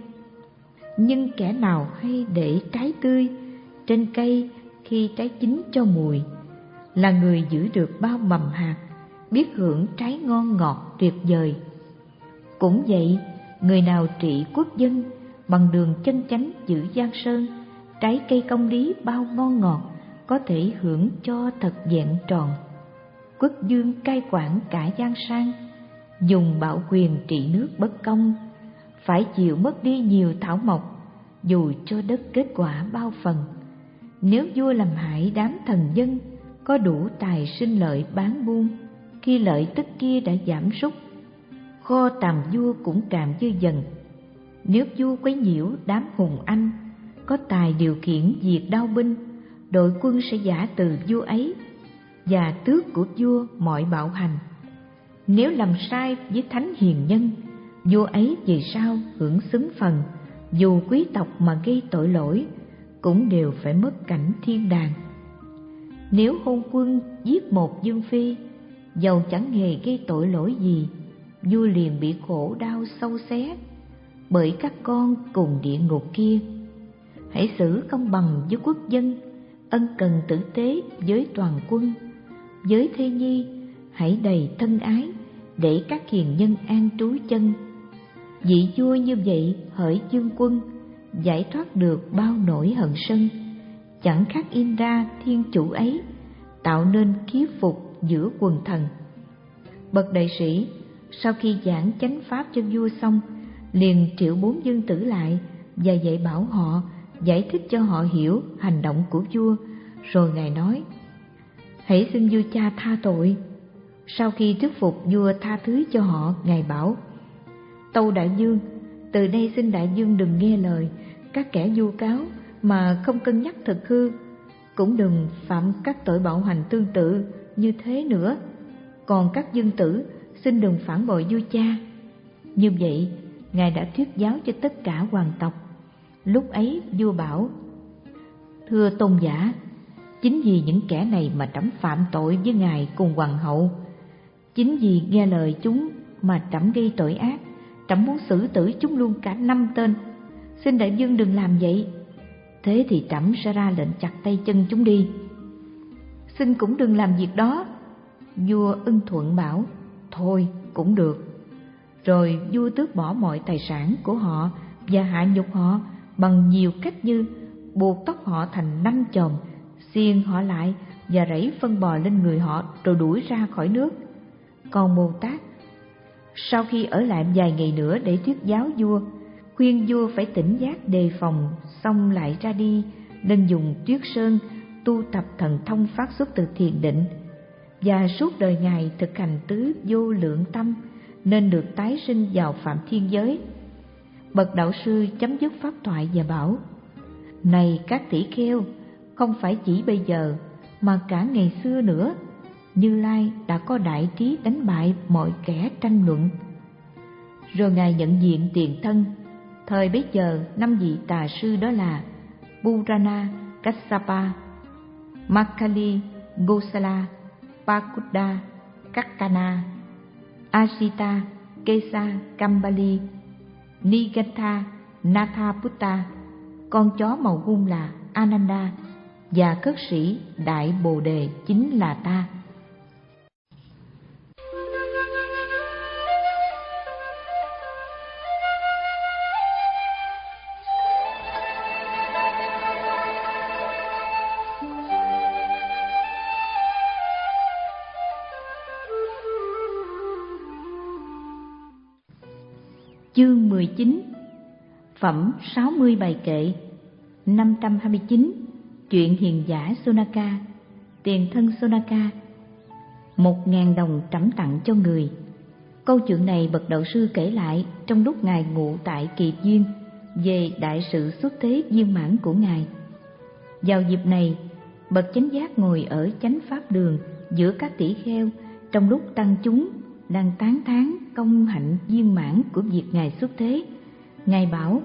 Nhưng kẻ nào hay để trái tươi trên cây khi trái chín cho mùi, là người giữ được bao mầm hạt, biết hưởng trái ngon ngọt tuyệt vời. Cũng vậy, người nào trị quốc dân bằng đường chân chánh giữ giang sơn, trái cây công lý bao ngon ngọt, có thể hưởng cho thật vẹn tròn. Quốc dương cai quản cả giang sang, dùng bạo quyền trị nước bất công, phải chịu mất đi nhiều thảo mộc, dù cho đất kết quả bao phần. Nếu vua làm hại đám thần dân, có đủ tài sinh lợi bán buôn, khi lợi tức kia đã giảm sút, kho tàm vua cũng cạn dư dần. Nếu vua quấy nhiễu đám hùng anh, có tài điều khiển diệt đao binh, đội quân sẽ giả từ vua ấy, và tước của vua mọi bạo hành. Nếu làm sai với thánh hiền nhân, vua ấy vì sao hưởng xứng phần, dù quý tộc mà gây tội lỗi, cũng đều phải mất cảnh thiên đàng. Nếu hôn quân giết một dương phi, dầu chẳng hề gây tội lỗi gì, vua liền bị khổ đau sâu xé bởi các con cùng địa ngục kia. Hãy xử công bằng với quốc dân, ân cần tử tế với toàn quân. Với thê nhi hãy đầy thân ái, để các hiền nhân an trú chân. Vị vua như vậy hỡi dương quân, giải thoát được bao nỗi hận sân, chẳng khác in ra thiên chủ ấy, tạo nên kiếp phục giữa quần thần. Bậc đại sĩ sau khi giảng chánh pháp cho vua xong, liền triệu bốn dương tử lại và dạy bảo họ, giải thích cho họ hiểu hành động của vua. Rồi Ngài nói: hãy xin vua cha tha tội. Sau khi thuyết phục vua tha thứ cho họ, Ngài bảo: tâu đại vương, từ đây xin đại vương đừng nghe lời các kẻ vu cáo mà không cân nhắc thực hư, cũng đừng phạm các tội bạo hành tương tự như thế nữa. Còn các dương tử xin đừng phản bội vua cha. Như vậy Ngài đã thuyết giáo cho tất cả hoàng tộc. Lúc ấy vua bảo: Thưa tôn giả, chính vì những kẻ này mà trẫm phạm tội với ngài cùng hoàng hậu. Chính vì nghe lời chúng mà trẫm gây tội ác. Trẫm muốn xử tử chúng luôn cả năm tên. Xin đại vương đừng làm vậy. Thế thì trẫm sẽ ra lệnh chặt tay chân chúng đi. Xin cũng đừng làm việc đó. Vua ưng thuận bảo: Thôi cũng được. Rồi vua tước bỏ mọi tài sản của họ và hạ nhục họ bằng nhiều cách, như buộc tóc họ thành năm chòm, xiên họ lại và rảy phân bò lên người họ rồi đuổi ra khỏi nước. Còn Bồ Tát, sau khi ở lại vài ngày nữa để thuyết giáo vua, khuyên vua phải tỉnh giác đề phòng, xong lại ra đi nên dùng tuyết sơn tu tập thần thông phát xuất từ thiền định, và suốt đời ngài thực hành tứ vô lượng tâm nên được tái sinh vào phạm thiên giới. Bậc đạo sư chấm dứt pháp thoại và bảo: Này các tỷ kheo, không phải chỉ bây giờ mà cả ngày xưa nữa, Như Lai đã có đại trí đánh bại mọi kẻ tranh luận. Rồi ngài nhận diện tiền thân. Thời bấy giờ năm vị tà sư đó là Purana Kassapa, Makkhali, Gosala, Pakuda, Kakkana, Asita, Kesa, Kambali, Nigatha, Nathaputta, con chó màu hung là Ananda, và cất sĩ Đại Bồ Đề chính là ta. Chương mười chín. Phẩm sáu mươi bài kệ. Năm trăm hai mươi chín. Chuyện hiền giả Sonaka. Tiền thân Sonaka. Một ngàn đồng trẫm tặng cho người. Câu chuyện này bậc đạo sư kể lại trong lúc ngài ngụ tại Kỳ Duyên về đại sự xuất thế viên mãn của ngài. Vào dịp này, bậc chánh giác ngồi ở chánh pháp đường giữa các tỷ kheo, trong lúc tăng chúng đang tán thán công hạnh viên mãn của việc ngài xuất thế. Ngài bảo: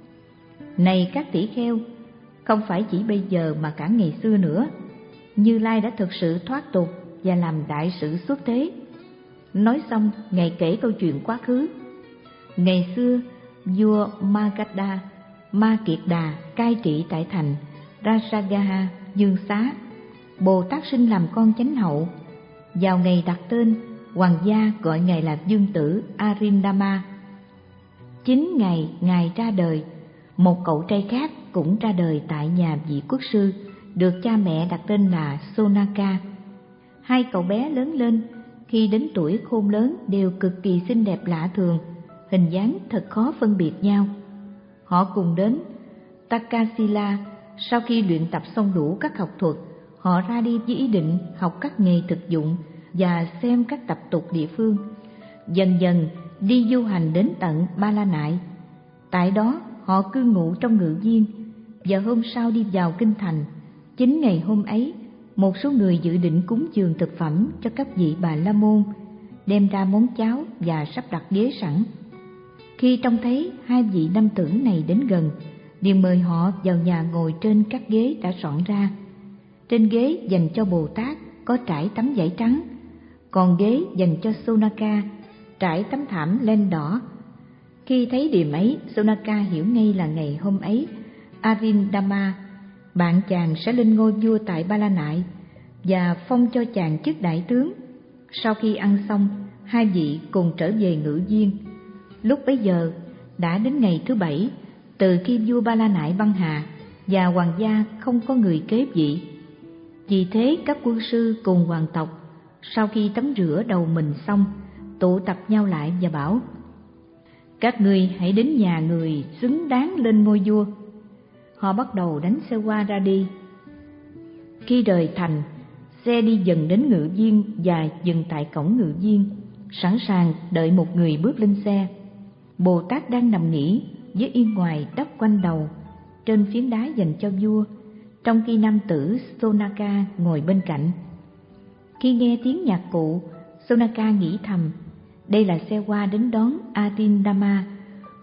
Này các tỷ kheo, không phải chỉ bây giờ mà cả ngày xưa nữa, Như Lai đã thực sự thoát tục và làm đại sự xuất thế. Nói xong, ngài kể câu chuyện quá khứ. Ngày xưa, vua Magadha, Ma Kiệt Đà cai trị tại thành Rasagaha, Dương Xá. Bồ Tát sinh làm con chánh hậu. Vào ngày đặt tên, hoàng gia gọi ngài là Dương tử Arindama. Chính ngày ngài ra đời, một cậu trai khác cũng ra đời tại nhà vị quốc sư, được cha mẹ đặt tên là Sonaka. Hai cậu bé lớn lên, khi đến tuổi khôn lớn đều cực kỳ xinh đẹp lạ thường, hình dáng thật khó phân biệt nhau. Họ cùng đến Takasila. Sau khi luyện tập xong đủ các học thuật, họ ra đi với ý định học các nghề thực dụng và xem các tập tục địa phương. Dần dần đi du hành đến tận Ba La Nại. Tại đó họ cư ngụ trong ngự viên, và hôm sau đi vào kinh thành. Chính ngày hôm ấy, một số người dự định cúng dường thực phẩm cho các vị Bà La Môn, đem ra món cháo và sắp đặt ghế sẵn. Khi trông thấy hai vị nam tử này đến gần, liền mời họ vào nhà ngồi trên các ghế đã soạn ra. Trên ghế dành cho Bồ Tát có trải tấm vải trắng, còn ghế dành cho Sonaka trải tấm thảm len đỏ. Khi thấy điểm ấy, Sonaka hiểu ngay là ngày hôm ấy Arindama, bạn chàng sẽ lên ngôi vua tại Ba La Nại và phong cho chàng chức đại tướng. Sau khi ăn xong, hai vị cùng trở về ngự viên. Lúc bấy giờ đã đến ngày thứ bảy từ khi vua Ba La Nại băng hà, và hoàng gia không có người kế vị. Vì thế các quân sư cùng hoàng tộc sau khi tắm rửa đầu mình xong, tụ tập nhau lại và bảo: Các ngươi hãy đến nhà người xứng đáng lên ngôi vua. Họ bắt đầu đánh xe hoa ra đi. Khi rời thành, xe đi dần đến ngự viên và dừng tại cổng ngự viên, sẵn sàng đợi một người bước lên xe. Bồ Tát đang nằm nghỉ với yên ngoài đắp quanh đầu trên phiến đá dành cho vua, trong khi nam tử Sonaka ngồi bên cạnh. Khi nghe tiếng nhạc cụ, Sonaka nghĩ thầm: đây là xe hoa đến đón Arindama.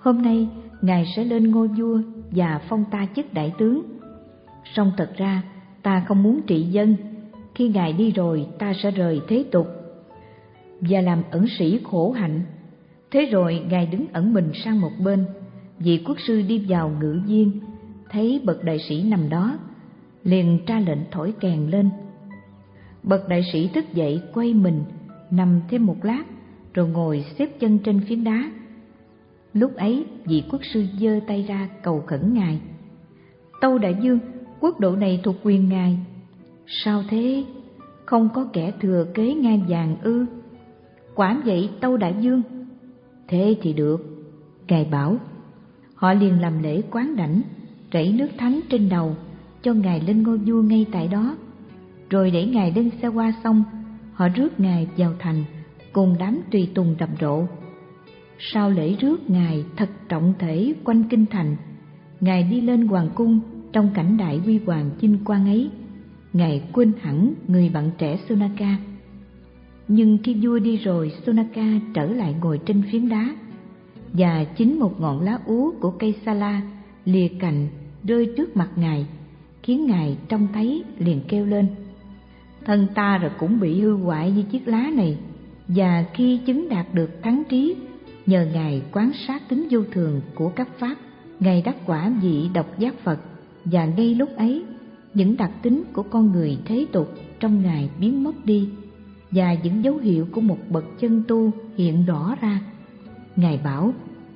hôm nay ngài sẽ lên ngôi vua và phong ta chức đại tướng. Song thật ra ta không muốn trị dân, khi ngài đi rồi ta sẽ rời thế tục và làm ẩn sĩ khổ hạnh. Thế rồi ngài đứng ẩn mình sang một bên. Vị quốc sư đi vào ngự viên, thấy bậc đại sĩ nằm đó, liền ra lệnh thổi kèn lên. Bậc đại sĩ thức dậy, quay mình, nằm thêm một lát, rồi ngồi xếp chân trên phiến đá. Lúc ấy vị quốc sư giơ tay ra cầu khẩn ngài: Tâu đại vương, quốc độ này thuộc quyền ngài. Sao thế? Không có kẻ thừa kế ngai vàng ư? Quả vậy tâu đại vương. Thế thì được, ngài bảo. Họ liền làm lễ quán đảnh, rảy nước thánh trên đầu, cho ngài lên ngôi vua ngay tại đó. Rồi để ngài lên xe hoa xong, họ rước ngài vào thành cùng đám tùy tùng rầm rộ. Sau lễ rước ngài thật trọng thể quanh kinh thành, ngài đi lên hoàng cung trong cảnh đại huy hoàng vinh quang ấy. Ngài quên hẳn người bạn trẻ Sonaka. Nhưng khi vua đi rồi, Sonaka trở lại ngồi trên phiến đá, và chính một ngọn lá úa của cây sa-la lìa cành rơi trước mặt ngài, khiến ngài trông thấy liền kêu lên: Thân ta rồi cũng bị hư hoại như chiếc lá này. Và khi chứng đạt được thắng trí, nhờ ngài quan sát tính vô thường của các pháp, ngài đắc quả vị độc giác Phật. Và ngay lúc ấy, những đặc tính của con người thế tục trong ngài biến mất đi, và những dấu hiệu của một bậc chân tu hiện rõ ra. Ngài bảo: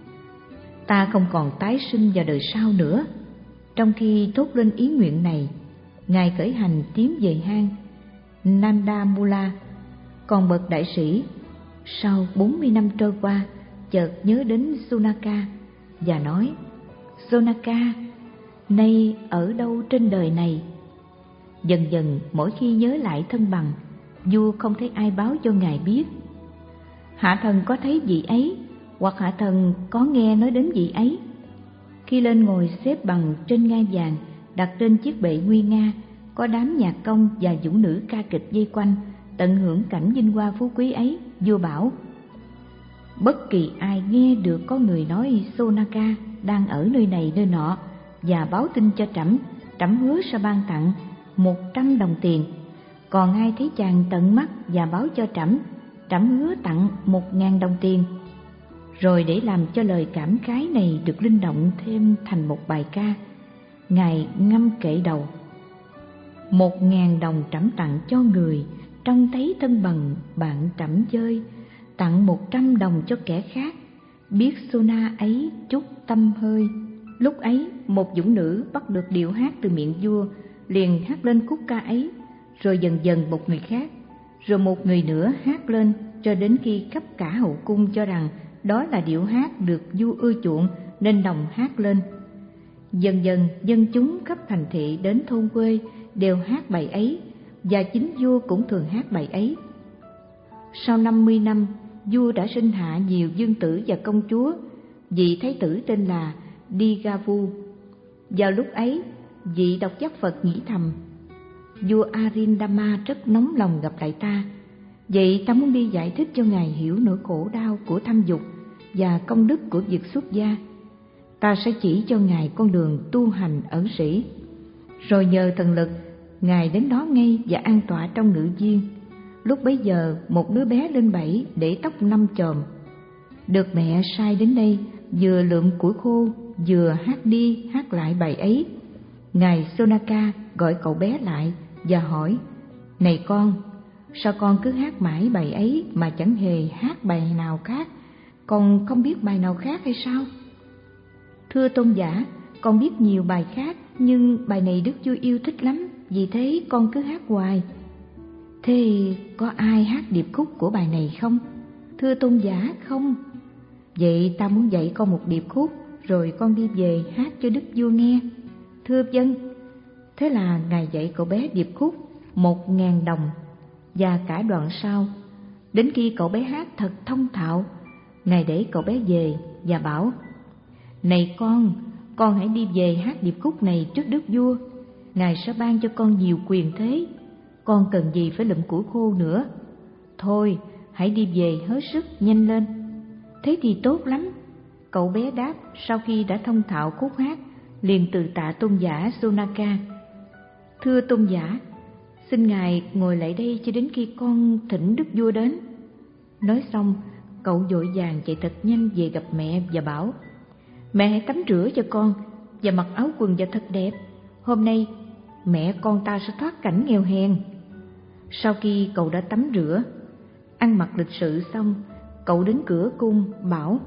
Ta không còn tái sinh vào đời sau nữa. Trong khi thốt lên ý nguyện này, ngài khởi hành tiến về hang Nanda Mula. Còn bậc đại sĩ, sau bốn mươi năm trôi qua, chợt nhớ đến Sonaka và nói: Sonaka, nay ở đâu trên đời này? Dần dần mỗi khi nhớ lại thân bằng, vua không thấy ai báo cho ngài biết. Hạ thần có thấy vị ấy, hoặc hạ thần có nghe nói đến vị ấy. Khi lên ngồi xếp bằng trên ngai vàng, đặt trên chiếc bệ nguy nga, có đám nhạc công và vũ nữ ca kịch vây quanh, tận hưởng cảnh vinh hoa phú quý ấy, vua bảo: Bất kỳ ai nghe được có người nói Sonaka đang ở nơi này nơi nọ và báo tin cho trẫm, trẫm hứa sẽ ban tặng một trăm đồng tiền. Còn ai thấy chàng tận mắt và báo cho trẫm, trẫm hứa tặng một ngàn đồng tiền. Rồi để làm cho lời cảm khái này được linh động thêm thành một bài ca, ngài ngâm kệ đầu: Một ngàn đồng trẫm tặng cho người trông thấy thân bằng bạn trẫm chơi, tặng một trăm đồng cho kẻ khác biết Sona ấy chút tâm hơi. Lúc ấy một vũ nữ bắt được điệu hát từ miệng vua, liền hát lên khúc ca ấy. Rồi dần dần một người khác, rồi một người nữa hát lên, cho đến khi khắp cả hậu cung cho rằng đó là điệu hát được vua ưa chuộng, nên đồng hát lên. Dần dần dân chúng khắp thành thị đến thôn quê đều hát bài ấy, và chính vua cũng thường hát bài ấy. Sau năm mươi năm, vua đã sinh hạ nhiều vương tử và công chúa. Vị thái tử tên là Digavu. Vào lúc ấy, vị độc giác Phật nghĩ thầm: Vua Arindama rất nóng lòng gặp lại ta, vậy ta muốn đi giải thích cho ngài hiểu nỗi khổ đau của tham dục và công đức của việc xuất gia. Ta sẽ chỉ cho ngài con đường tu hành ẩn sĩ. Rồi nhờ thần lực, ngài đến đó ngay và an tọa trong ngự viên. Lúc bấy giờ một đứa bé lên bảy để tóc năm chòm, được mẹ sai đến đây, vừa lượm củi khô vừa hát đi hát lại bài ấy. Ngài Sonaka gọi cậu bé lại và hỏi: Này con, sao con cứ hát mãi bài ấy mà chẳng hề hát bài nào khác? Con không biết bài nào khác hay sao? Thưa tôn giả, con biết nhiều bài khác, nhưng bài này đức vua yêu thích lắm, vì thế con cứ hát hoài. Thế có ai hát điệp khúc của bài này không? Thưa tôn giả, không. Vậy ta muốn dạy con một điệp khúc, rồi con đi về hát cho đức vua nghe. Thưa vâng. Thế là ngài dạy cậu bé điệp khúc một ngàn đồng và cả đoạn sau. Đến khi cậu bé hát thật thông thạo, ngài để cậu bé về và bảo: Này con, con hãy đi về hát điệp khúc này trước đức vua. Ngài sẽ ban cho con nhiều quyền thế, con cần gì phải lụm củi khô nữa. Thôi, hãy đi về hết sức nhanh lên. Thế thì tốt lắm. Cậu bé đáp sau khi đã thông thạo khúc hát, liền từ tạ tôn giả Sonaka. Thưa tôn giả, xin ngài ngồi lại đây cho đến khi con thỉnh đức vua đến. Nói xong, cậu vội vàng chạy thật nhanh về gặp mẹ và bảo: Mẹ hãy tắm rửa cho con và mặc áo quần và thật đẹp. Hôm nay mẹ con ta sẽ thoát cảnh nghèo hèn. Sau khi cậu đã tắm rửa, ăn mặc lịch sự xong, cậu đến cửa cung bảo: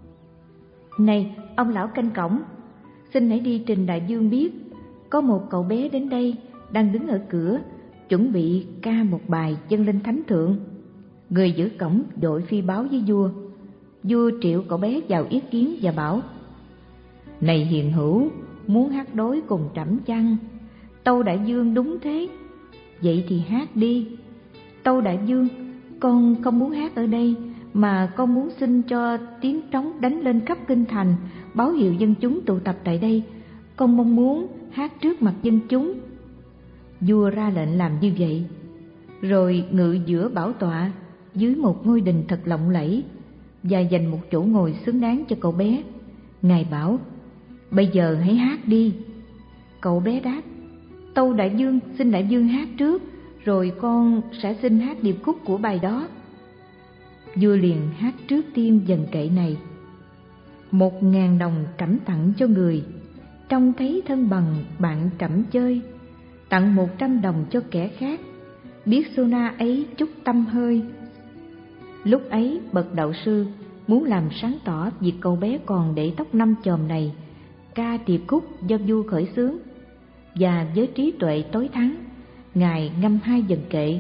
Này ông lão canh cổng, xin hãy đi trình đại vương biết có một cậu bé đến đây đang đứng ở cửa, chuẩn bị ca một bài dâng lên thánh thượng. Người giữ cổng vội phi báo với vua. Vua triệu cậu bé vào yết kiến và bảo: Này hiền hữu, muốn hát đối cùng trẫm chăng? Tâu đại vương đúng thế. Vậy thì hát đi. Tâu đại vương, con không muốn hát ở đây, mà con muốn xin cho tiếng trống đánh lên khắp kinh thành, báo hiệu dân chúng tụ tập tại đây. Con mong muốn hát trước mặt dân chúng. Vua ra lệnh làm như vậy, rồi ngự giữa bảo tọa dưới một ngôi đình thật lộng lẫy và dành một chỗ ngồi xứng đáng cho cậu bé. Ngài bảo: Bây giờ hãy hát đi. Cậu bé đáp: Tâu đại vương, xin đại vương hát trước, rồi con sẽ xin hát điệp khúc của bài đó. Vua liền hát trước tiên dần kệ này: Một ngàn đồng trẫm tặng cho người, trông thấy thân bằng bạn trẫm chơi. Tặng một trăm đồng cho kẻ khác, biết Sona ấy chút tâm hơi. Lúc ấy bậc đạo sư muốn làm sáng tỏ việc cậu bé còn để tóc năm chòm này, ca điệp khúc do vua khởi xướng, và với trí tuệ tối thắng, ngài ngâm hai dần kệ.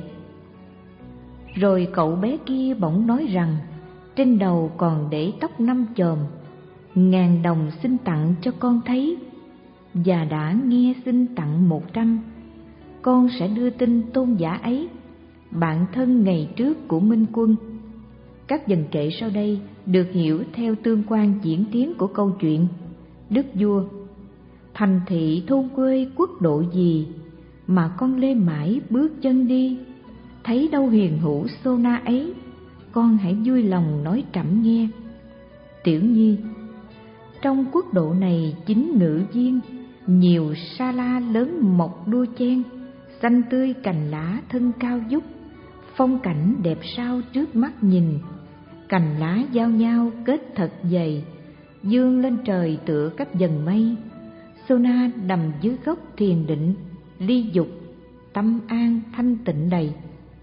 Rồi cậu bé kia bỗng nói rằng trên đầu còn để tóc năm chòm, ngàn đồng xin tặng cho con thấy, và đã nghe xin tặng một trăm. Con sẽ đưa tin tôn giả ấy, bạn thân ngày trước của Minh Quân. Các dần kệ sau đây được hiểu theo tương quan diễn tiến của câu chuyện. Đức vua: Thành thị thôn quê quốc độ gì mà con lê mãi bước chân đi, thấy đâu hiền hữu Sona ấy, con hãy vui lòng nói trẫm nghe. Tiểu nhi, trong quốc độ này chính ngự viên, nhiều sa la lớn mọc đua chen, xanh tươi cành lá thân cao vút, phong cảnh đẹp sao trước mắt nhìn. Cành lá giao nhau kết thật dày, dương lên trời tựa các dần mây. Sona nằm dưới gốc thiền định, ly dục, tâm an thanh tịnh đầy.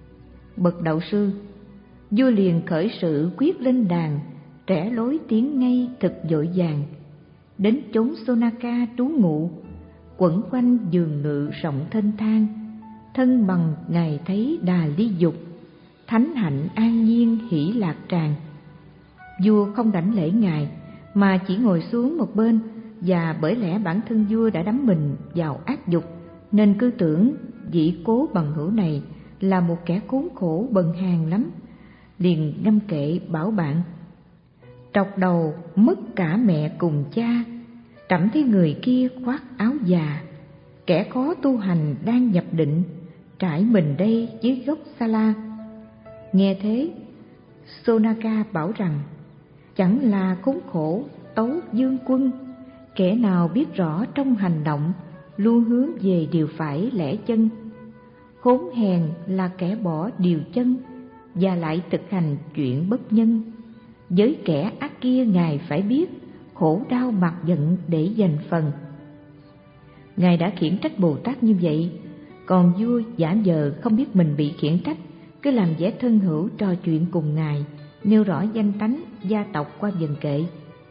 Bậc đạo sư, vua liền khởi sự quyết lên đàn, trẻ lối tiếng ngay thật vội vàng. Đến chốn Sonaka trú ngụ, quẩn quanh giường ngự rộng thênh thang. Thân bằng ngài thấy đà ly dục, thánh hạnh an nhiên hỷ lạc tràn. Vua không đảnh lễ ngài, mà chỉ ngồi xuống một bên, và bởi lẽ bản thân vua đã đắm mình vào ác dục, nên cứ tưởng vị cố bằng hữu này là một kẻ khốn khổ bần hàn lắm. Liền ngâm kệ bảo bạn: Trọc đầu mất cả mẹ cùng cha, trẫm thấy người kia khoác áo già. Kẻ khó tu hành đang nhập định, trải mình đây dưới gốc sa la. Nghe thế, Sonaka bảo rằng: Chẳng là khốn khổ tấu dương quân, kẻ nào biết rõ trong hành động, luôn hướng về điều phải lẽ chân. Khốn hèn là kẻ bỏ điều chân, và lại thực hành chuyện bất nhân. Với kẻ ác kia ngài phải biết, khổ đau mặc giận để dành phần. Ngài đã khiển trách Bồ Tát như vậy, còn vua giả vờ không biết mình bị khiển trách, cứ làm vẻ thân hữu trò chuyện cùng ngài, nêu rõ danh tánh gia tộc qua dần kệ.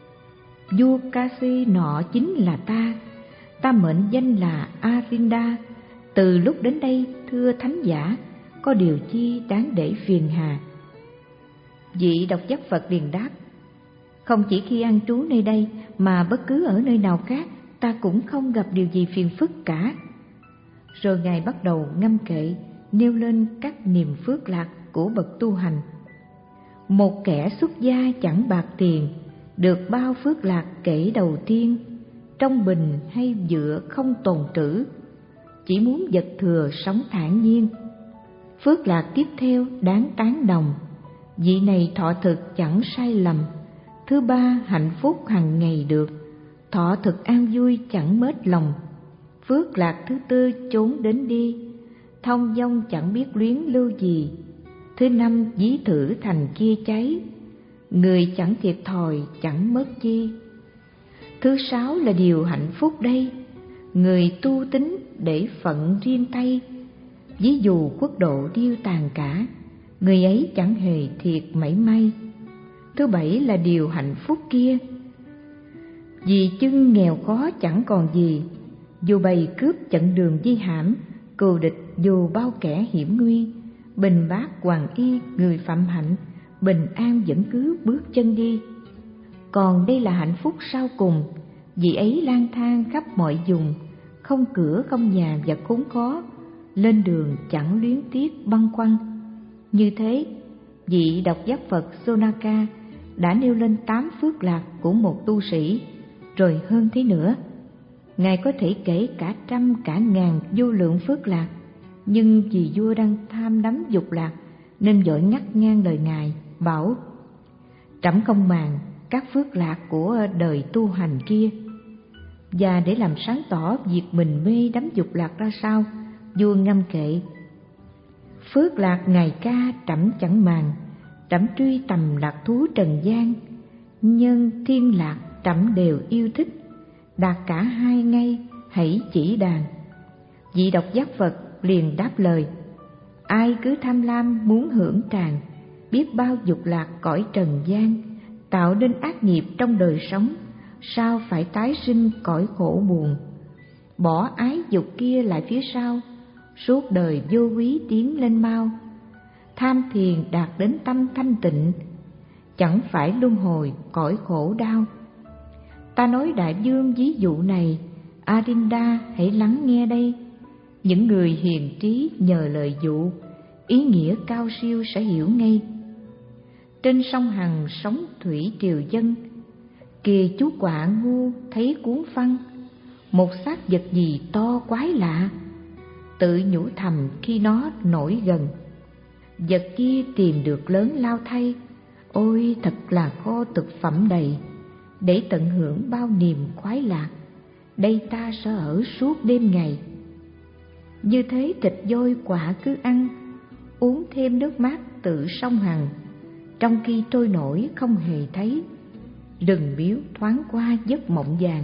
Vua Kasi nọ chính là ta, ta mệnh danh là Arinda. Từ lúc đến đây thưa thánh giả, có điều chi đáng để phiền hà? Vị độc giác Phật liền đáp: Không chỉ khi ăn trú nơi đây, mà bất cứ ở nơi nào khác, ta cũng không gặp điều gì phiền phức cả. Rồi ngài bắt đầu ngâm kệ, nêu lên các niềm phước lạc của bậc tu hành. Một kẻ xuất gia chẳng bạc tiền, được bao phước lạc kể đầu tiên. Trong bình hay dựa không tồn trữ, chỉ muốn vật thừa sống thản nhiên. Phước lạc tiếp theo đáng tán đồng, vị này thọ thực chẳng sai lầm, Thứ ba, hạnh phúc hàng ngày được, thọ thực an vui chẳng mết lòng. Phước lạc thứ tư, chốn đến đi, thông dong chẳng biết luyến lưu gì. Thứ năm, dí thử thành kia cháy, người chẳng thiệt thòi chẳng mất chi. Thứ sáu là điều hạnh phúc đây, người tu tín để phận riêng tay. Ví dụ quốc độ điêu tàn cả, người ấy chẳng hề thiệt mảy may. Thứ bảy là điều hạnh phúc kia, vì chưng nghèo khó chẳng còn gì, dù bầy cướp chặn đường di hãm, cừu địch dù bao kẻ hiểm nguy, bình bát hoàng y người phạm hạnh, bình an vẫn cứ bước chân đi. Còn đây là hạnh phúc sau cùng, vì ấy lang thang khắp mọi vùng, không cửa không nhà và khốn khó, lên đường chẳng luyến tiếc băn khoăn. Như thế, vị độc giác Phật Sonaka đã nêu lên tám phước lạc của một tu sĩ, rồi hơn thế nữa. Ngài có thể kể cả trăm cả ngàn vô lượng phước lạc, nhưng vì vua đang tham đắm dục lạc nên vội ngắt ngang lời Ngài, bảo: trẫm không màng các phước lạc của đời tu hành kia. Và để làm sáng tỏ việc mình mê đắm dục lạc ra sao, vua ngâm kệ: phước lạc ngài ca trẫm chẳng màng, trẫm truy tầm lạc thú trần gian, nhân thiên lạc trẫm đều yêu thích, đạt cả hai ngay hãy chỉ đàn. Vị độc giác Phật liền đáp lời: ai cứ tham lam muốn hưởng tràn, biết bao dục lạc cõi trần gian, tạo nên ác nghiệp trong đời sống, sao phải tái sinh cõi khổ buồn. Bỏ ái dục kia lại phía sau, suốt đời vô quý tiến lên mau. Tham thiền đạt đến tâm thanh tịnh, chẳng phải luân hồi cõi khổ đau. Ta nói đại vương ví dụ này, Arinda hãy lắng nghe đây. Những người hiền trí nhờ lời dụ, ý nghĩa cao siêu sẽ hiểu ngay. Trên sông Hằng sóng thủy triều dân, kìa chú quạ ngu thấy cuốn phăng, một xác vật gì to quái lạ, tự nhủ thầm khi nó nổi gần. Vật kia tìm được lớn lao thay, ôi thật là kho thực phẩm đầy, để tận hưởng bao niềm khoái lạc, đây ta sẽ ở suốt đêm ngày. Như thế thịt voi quả cứ ăn, uống thêm nước mát tự sông Hằng, trong khi trôi nổi không hề thấy, rừng miếu thoáng qua giấc mộng vàng.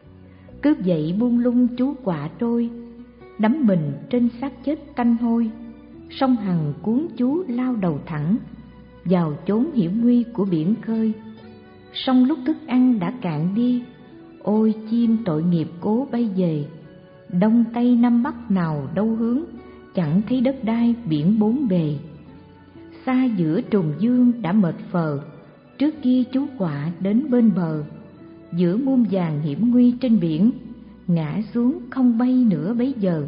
Cứ vậy buông lung chú quạ trôi, đắm mình trên xác chết tanh hôi, sông Hằng cuốn chú lao đầu thẳng vào chốn hiểm nguy của biển khơi. Song lúc thức ăn đã cạn đi, ôi chim tội nghiệp cố bay về, đông tây nam bắc nào đâu hướng, chẳng thấy đất đai biển bốn bề. Xa giữa trùng dương đã mệt phờ, trước kia chú quạ đến bên bờ, giữa muôn vàn hiểm nguy trên biển, ngã xuống không bay nữa bấy giờ.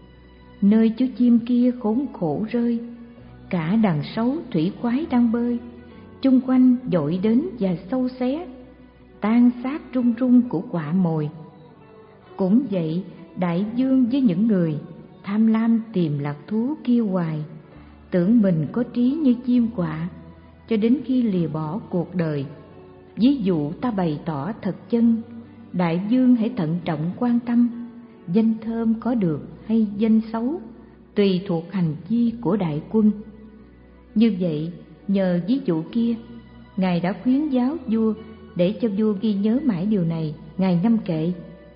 Nơi chú chim kia khốn khổ rơi, cả đàn sấu thủy quái đang bơi, chung quanh dội đến và sâu xé, tan xác rung rung của quạ mồi. Cũng vậy, đại vương với những người tham lam tìm lạc thú kia hoài, tưởng mình có trí như chim quạ, cho đến khi lìa bỏ cuộc đời. Ví dụ ta bày tỏ thật chân, đại vương hãy thận trọng quan tâm, danh thơm có được hay danh xấu, tùy thuộc hành vi của đại quân. Như vậy, nhờ ví dụ kia, Ngài đã khuyến giáo vua, để cho vua ghi nhớ mãi điều này. Ngài ngâm kệ: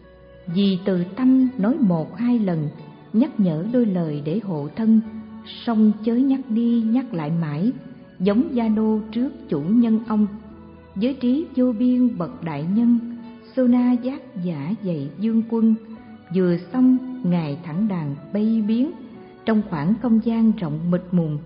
vì từ tâm nói một hai lần, nhắc nhở đôi lời để hộ thân, song chớ nhắc đi nhắc lại mãi, giống gia nô trước chủ nhân ông. Với trí vô biên bậc đại nhân, Sona giác giả dạy vương quân, vừa xong Ngài thẳng đàn bay biến trong khoảng không gian rộng mịt mùng.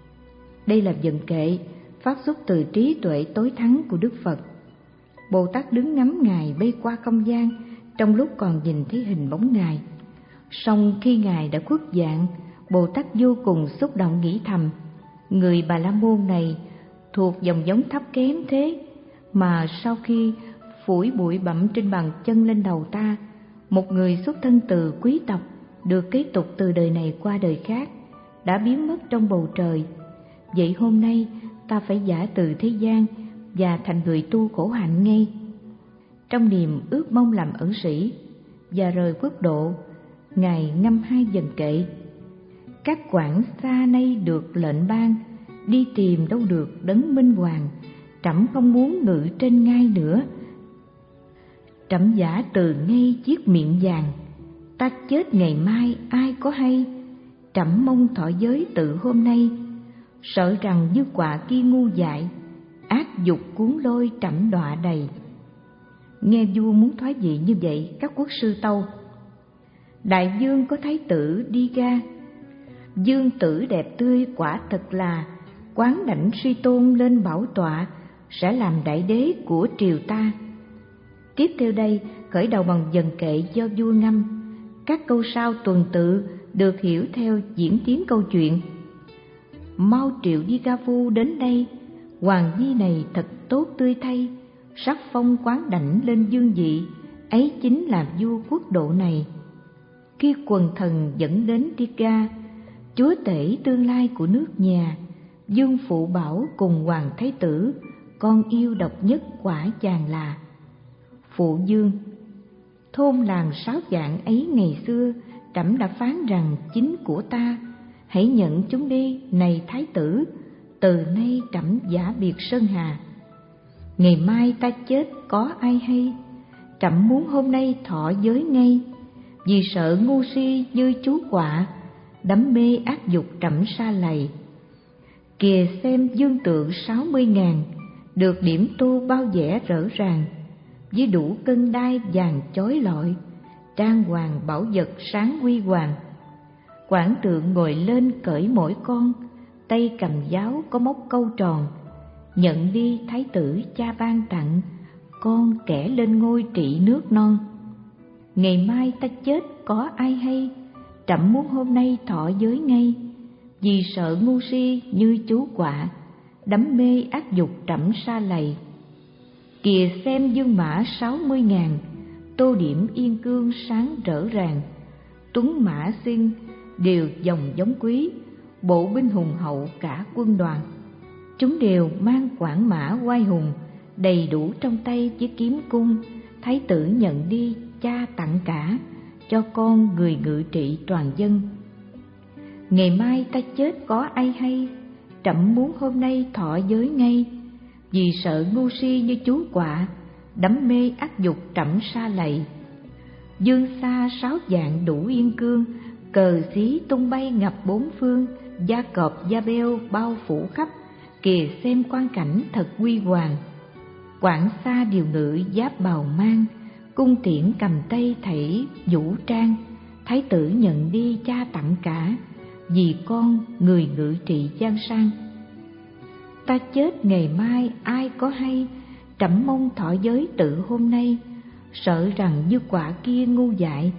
Đây là vần kệ phát xuất từ trí tuệ tối thắng của Đức Phật. Bồ Tát đứng ngắm Ngài bay qua không gian trong lúc còn nhìn thấy hình bóng Ngài. Song khi Ngài đã khuất dạng, Bồ Tát vô cùng xúc động nghĩ thầm: người Bà La Môn này thuộc dòng giống thấp kém thế, mà sau khi phủi bụi bặm trên bàn chân lên đầu ta, một người xuất thân từ quý tộc, được kế tục từ đời này qua đời khác, đã biến mất trong bầu trời. Vậy hôm nay ta phải giả từ thế gian, và thành người tu khổ hạnh ngay. Trong niềm ước mong làm ẩn sĩ và rời quốc độ, Ngài ngâm hai dần kệ: các quảng xa nay được lệnh ban, đi tìm đâu được đấng minh hoàng. Trẫm không muốn ngự trên ngai nữa, trẫm giả từ ngay chiếc miệng vàng. Ta chết ngày mai ai có hay, trẫm mong thọ giới tự hôm nay. Sợ rằng như quạ kia ngu dại, ác dục cuốn lôi trẫm đọa đầy. Nghe vua muốn thoái vị như vậy, các quốc sư tâu: đại vương có thái tử đi ra, dương tử đẹp tươi quả thật là, quán đảnh suy tôn lên bảo tọa, sẽ làm đại đế của triều ta. Tiếp theo đây khởi đầu bằng dần kệ do vua ngâm. Các câu sau tuần tự được hiểu theo diễn tiến câu chuyện. Mau triệu Di Ca Phu đến đây, hoàng nhi này thật tốt tươi thay, sắc phong quán đảnh lên dương vị, ấy chính là vua quốc độ này. Khi quần thần dẫn đến Tiga, chúa tể tương lai của nước nhà, dương phụ bảo cùng hoàng thái tử, con yêu độc nhất quả chàng là. Phụ dương: thôn làng sáu dạng ấy ngày xưa, trẫm đã phán rằng chính của ta, hãy nhận chúng đi này thái tử, từ nay trẫm giả biệt sơn hà. Ngày mai ta chết có ai hay, trẫm muốn hôm nay thọ giới ngay. Vì sợ ngu si như chú quạ, đắm mê ác dục trẫm sa lầy. Kìa xem dương tượng sáu mươi ngàn, được điểm tô bao vẻ rỡ ràng, với đủ cân đai vàng chói lọi, trang hoàng bảo vật sáng huy hoàng. Quảng tượng ngồi lên cởi mỗi con, tay cầm giáo có móc câu tròn. Nhận đi thái tử cha ban tặng, con kẻ lên ngôi trị nước non. Ngày mai ta chết có ai hay, trẫm muốn hôm nay thọ giới ngay. Vì sợ ngu si như chú quạ, đắm mê ác dục trẫm sa lầy. Kìa xem dương mã sáu mươi ngàn, tô điểm yên cương sáng rỡ ràng. Tuấn mã xuyên đều dòng giống quý, bộ binh hùng hậu cả quân đoàn. Chúng đều mang quảng mã oai hùng, đầy đủ trong tay với kiếm cung. Thái tử nhận đi cha tặng cả, cho con người ngự trị toàn dân. Ngày mai ta chết có ai hay, trẫm muốn hôm nay thọ giới ngay. Vì sợ ngu si như chú quạ, đắm mê ác dục trẫm sa lầy. Dương xa sáu dạng đủ yên cương, cờ xí tung bay ngập bốn phương. Gia cọp gia beo bao phủ khắp, kìa xem quang cảnh thật huy hoàng. Quảng xa điều ngự giáp bào mang, cung tiễn cầm tay thảy vũ trang. Thái tử nhận đi cha tặng cả, vì con người ngự trị giang sang. Ta chết ngày mai ai có hay, trẫm mong thọ giới tự hôm nay. Sợ rằng như quả kia ngu dại,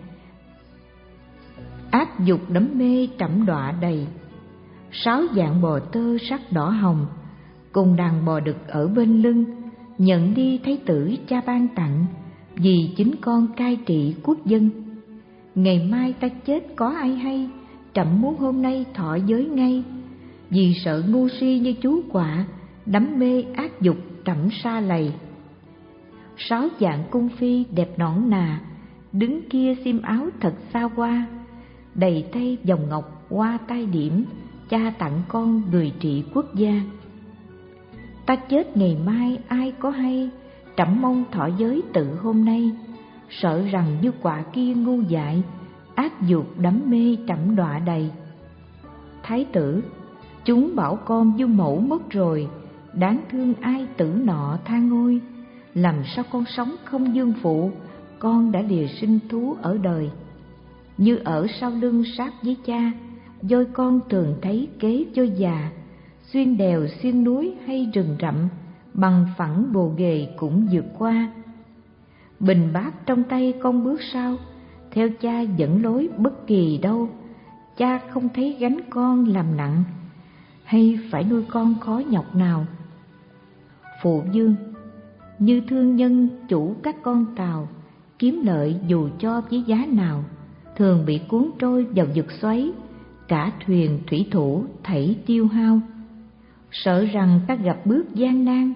ác dục đắm mê trẫm đọa đầy. Sáu dạng bò tơ sắc đỏ hồng, cùng đàn bò đực ở bên lưng. Nhận đi thái tử cha ban tặng, vì chính con cai trị quốc dân. Ngày mai ta chết có ai hay, trẫm muốn hôm nay thọ giới ngay. Vì sợ ngu si như chú quạ, đắm mê ác dục trẫm sa lầy. Sáu dạng cung phi đẹp nõn nà, đứng kia xiêm áo thật xa hoa. Đầy tay vòng ngọc hoa tai điểm, cha tặng con người trị quốc gia. Ta chết ngày mai ai có hay, trẫm mong thọ giới tự hôm nay. Sợ rằng như quạ kia ngu dại, ác dục đắm mê trẫm đọa đầy. Thái tử: chúng bảo con dung mẫu mất rồi, đáng thương ai tử nọ tha ngôi. Làm sao con sống không dương phụ, con đã lìa sinh thú ở đời. Như ở sau lưng sát với cha, dôi con thường thấy kế cho già. Xuyên đèo xuyên núi hay rừng rậm, bằng phẳng bồ ghề cũng vượt qua. Bình bát trong tay con bước sau, theo cha dẫn lối bất kỳ đâu. Cha không thấy gánh con làm nặng, hay phải nuôi con khó nhọc nào. Phụ dương: như thương nhân chủ các con tàu, kiếm lợi dù cho với giá nào, thường bị cuốn trôi vào vực xoáy, cả thuyền thủy thủ thảy tiêu hao. Sợ rằng ta gặp bước gian nan,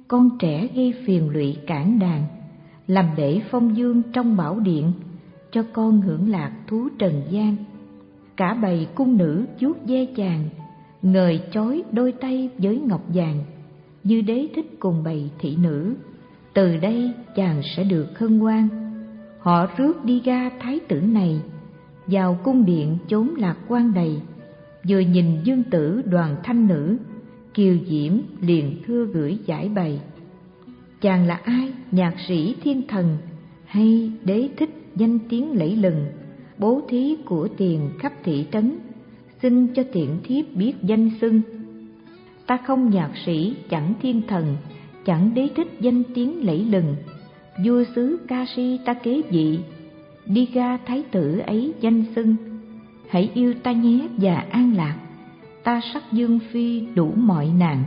con trẻ gây phiền lụy cản đàn, làm lễ phong dương trong bảo điện, cho con hưởng lạc thú trần gian. Cả bầy cung nữ chuốt ve chàng, ngời chói đôi tay với ngọc vàng, như đế thích cùng bầy thị nữ. Từ đây chàng sẽ được hân hoan. Họ rước đi ga thái tử này, vào cung điện chốn lạc quan đầy. Vừa nhìn dương tử đoàn thanh nữ, kiều diễm liền thưa gửi giải bày. Chàng là ai, nhạc sĩ thiên thần, hay đế thích danh tiếng lẫy lừng, bố thí của tiền khắp thị trấn, xin cho tiện thiếp biết danh xưng. Ta không nhạc sĩ, chẳng thiên thần, chẳng đế thích danh tiếng lẫy lừng, vua xứ ca si ta kế vị, đi ga thái tử ấy danh xưng. Hãy yêu ta nhé và an lạc, ta sắc dương phi đủ mọi nạn.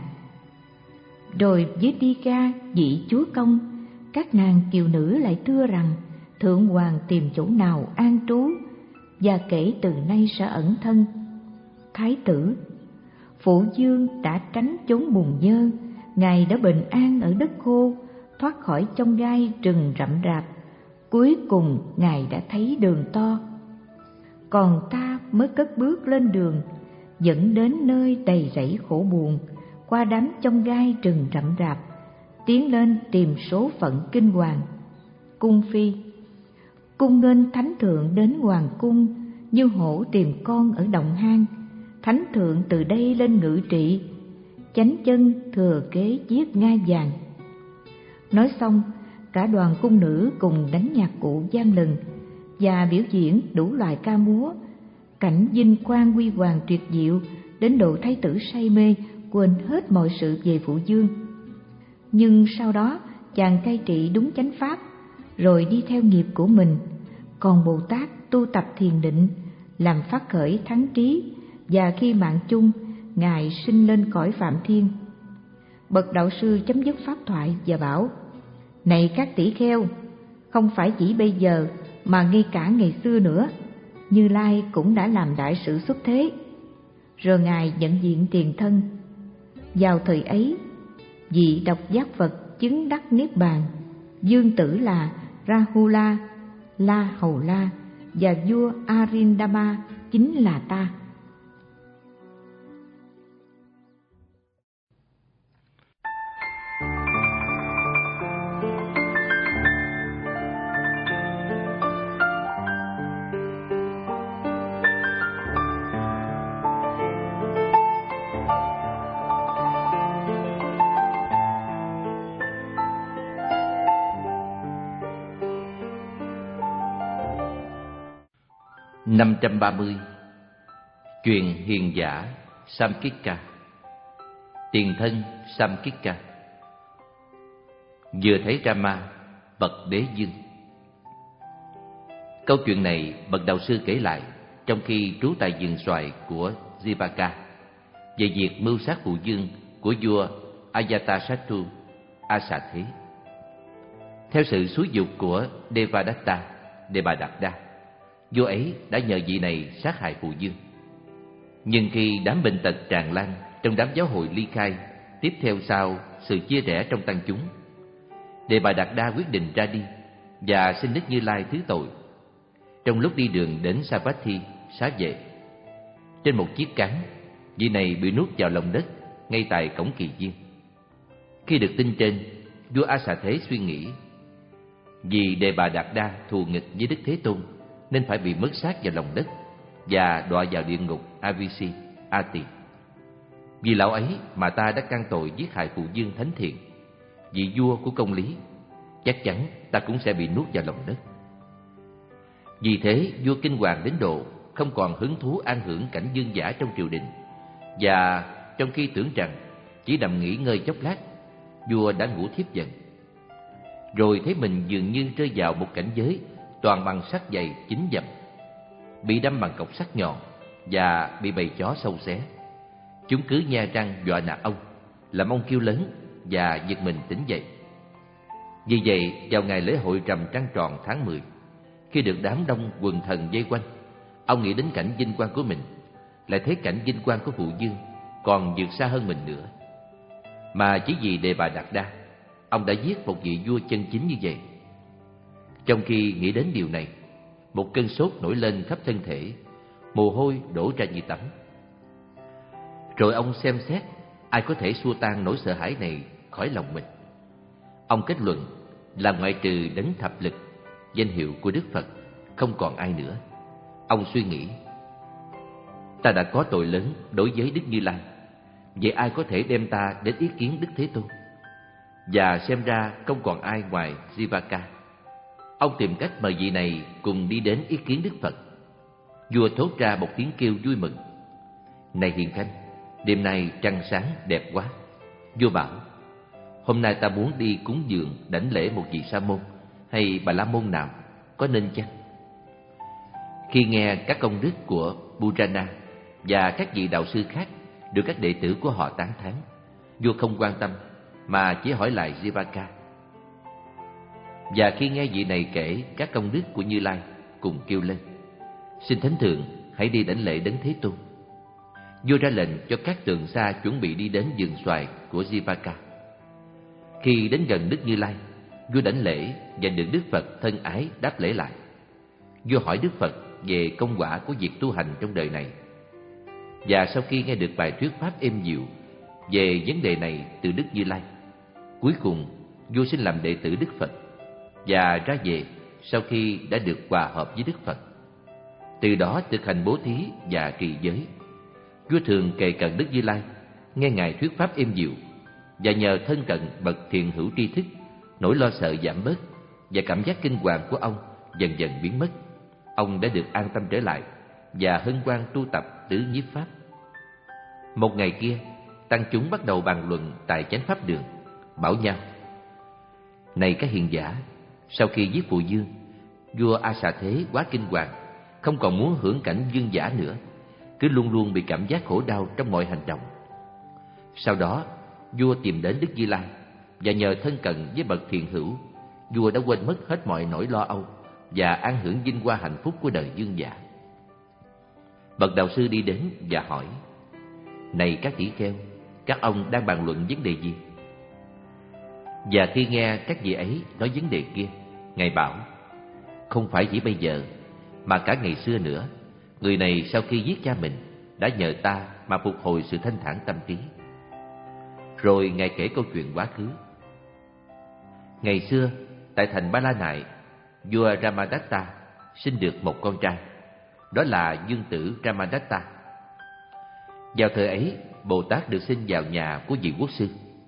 Rồi với đi ga vị chúa công, các nàng kiều nữ lại thưa rằng thượng hoàng tìm chỗ nào an trú, và kể từ nay sẽ ẩn thân. Thái tử: phụ vương đã tránh chốn bùn nhơ, ngài đã bình an ở đất khô, thoát khỏi chông gai rừng rậm rạp, cuối cùng ngài đã thấy đường to. Còn ta mới cất bước lên đường, dẫn đến nơi đầy rẫy khổ buồn, qua đám chông gai rừng rậm rạp, tiến lên tìm số phận kinh hoàng. Cung phi: cung nghênh thánh thượng đến hoàng cung, như hổ tìm con ở đồng hang. Thánh thượng từ đây lên ngự trị, chánh chân thừa kế giết ngai vàng. Nói xong, cả đoàn cung nữ cùng đánh nhạc cụ vang lừng và biểu diễn đủ loại ca múa, cảnh vinh quang huy hoàng tuyệt diệu đến độ thái tử say mê, quên hết mọi sự về phụ vương. Nhưng sau đó chàng cai trị đúng chánh pháp, rồi đi theo nghiệp của mình. Còn Bồ Tát tu tập thiền định, làm phát khởi thắng trí, và khi mạng chung, ngài sinh lên cõi Phạm Thiên. Bậc đạo sư chấm dứt pháp thoại và bảo: này các tỷ kheo, không phải chỉ bây giờ mà ngay cả ngày xưa nữa, Như Lai cũng đã làm đại sự xuất thế. Rồi ngài nhận diện tiền thân. Vào thời ấy, vị độc giác Phật chứng đắc niết bàn, dương tử là Rahula, La Hầu La, và vua Arindama chính là ta. năm trăm ba mươi. Chuyện hiền giả Samkika. Tiền thân Samkika. Vừa thấy Rama, bậc đế dương. Câu chuyện này bậc đạo sư kể lại trong khi trú tại vườn xoài của Jivaka về việc mưu sát phụ vương của vua Ajatasattu A Xà Thế. Theo sự xúi giục của Devadatta, Devadatta, vua ấy đã nhờ vị này sát hại phụ vương. Nhưng khi đám bệnh tật tràn lan trong đám giáo hội ly khai, tiếp theo sau sự chia rẽ trong tăng chúng, Devadatta quyết định ra đi và xin Đức Như Lai thứ tội. Trong lúc đi đường đến Savatthi, xá vệ, trên một chiếc cán, vị này bị nuốt vào lòng đất ngay tại cổng kỳ viên. Khi được tin trên, vua A Xà Thế suy nghĩ, vì Devadatta thù nghịch với Đức Thế Tôn nên phải bị mất xác vào lòng đất và đọa vào địa ngục Avisi, Ati. Vì lão ấy mà ta đã can tội giết hại phụ vương thánh thiện, vị vua của công lý, chắc chắn ta cũng sẽ bị nuốt vào lòng đất. Vì thế vua kinh hoàng đến độ không còn hứng thú an hưởng cảnh vương giả trong triều đình, và trong khi tưởng rằng chỉ nằm nghỉ ngơi chốc lát, vua đã ngủ thiếp dần. Rồi thấy mình dường như rơi vào một cảnh giới toàn bằng sắt dày chín dặm, bị đâm bằng cọc sắt nhọn và bị bầy chó sâu xé. Chúng cứ nhe răng dọa nạt ông, làm ông kêu lớn và giật mình tỉnh dậy. Vì vậy, vào ngày lễ hội rằm trăng tròn tháng mười, khi được đám đông quần thần vây quanh, ông nghĩ đến cảnh vinh quang của mình, lại thấy cảnh vinh quang của phụ vương còn vượt xa hơn mình nữa. Mà chỉ vì Đề Bà Đạt Đa, ông đã giết một vị vua chân chính như vậy. Trong khi nghĩ đến điều này, một cơn sốt nổi lên khắp thân thể, mồ hôi đổ ra như tắm. Rồi ông xem xét ai có thể xua tan nỗi sợ hãi này khỏi lòng mình. Ông kết luận là ngoại trừ đấng thập lực, danh hiệu của Đức Phật, không còn ai nữa. Ông suy nghĩ, ta đã có tội lớn đối với Đức Như Lai, vậy ai có thể đem ta đến ý kiến Đức Thế Tôn? Và xem ra không còn ai ngoài Jivaka. Ông tìm cách mời vị này cùng đi đến ý kiến Đức Phật. Vua thốt ra một tiếng kêu vui mừng: này hiền khanh, đêm nay trăng sáng đẹp quá. Vua bảo, hôm nay ta muốn đi cúng dường đảnh lễ một vị sa môn hay bà la môn nào, có nên chăng? Khi nghe các công đức của Purana và các vị đạo sư khác được các đệ tử của họ tán thán, vua không quan tâm mà chỉ hỏi lại Jivaka. Và khi nghe vị này kể các công đức của Như Lai, cùng kêu lên: xin thánh thượng hãy đi đảnh lễ đấng Thế Tôn. Vua ra lệnh cho các tường xa chuẩn bị đi đến vườn xoài của Jivaka. Khi đến gần Đức Như Lai, vua đảnh lễ và được Đức Phật thân ái đáp lễ lại. Vua hỏi Đức Phật về công quả của việc tu hành trong đời này. Và sau khi nghe được bài thuyết pháp êm dịu về vấn đề này từ Đức Như Lai, cuối cùng vua xin làm đệ tử Đức Phật và ra về sau khi đã được hòa hợp với Đức Phật. Từ đó thực hành bố thí và trì giới. Vua thường kề cận Đức Như Lai, nghe ngài thuyết pháp êm dịu, và nhờ thân cận bậc thiền hữu tri thức, nỗi lo sợ giảm bớt và cảm giác kinh hoàng của ông dần dần biến mất. Ông đã được an tâm trở lại và hân hoan tu tập tứ nhiếp pháp. Một ngày kia, tăng chúng bắt đầu bàn luận tại chánh pháp đường, bảo nhau: này các hiền giả, sau khi giết Phụ Dương, vua A Xà Thế quá kinh hoàng, không còn muốn hưởng cảnh vương giả nữa, cứ luôn luôn bị cảm giác khổ đau trong mọi hành động. Sau đó, vua tìm đến Đức Như Lai, và nhờ thân cận với bậc thiền hữu, vua đã quên mất hết mọi nỗi lo âu và an hưởng vinh hoa hạnh phúc của đời vương giả. Bậc đạo sư đi đến và hỏi: này các tỷ kheo, các ông đang bàn luận vấn đề gì? Và khi nghe các vị ấy nói vấn đề kia, ngài bảo: không phải chỉ bây giờ, mà cả ngày xưa nữa, người này sau khi giết cha mình đã nhờ ta mà phục hồi sự thanh thản tâm trí. Rồi ngài kể câu chuyện quá khứ. Ngày xưa, tại thành Ba La Nại, vua Ramadatta sinh được một con trai, đó là dương tử Ramadatta. Vào thời ấy, Bồ Tát được sinh vào nhà của vị quốc sư.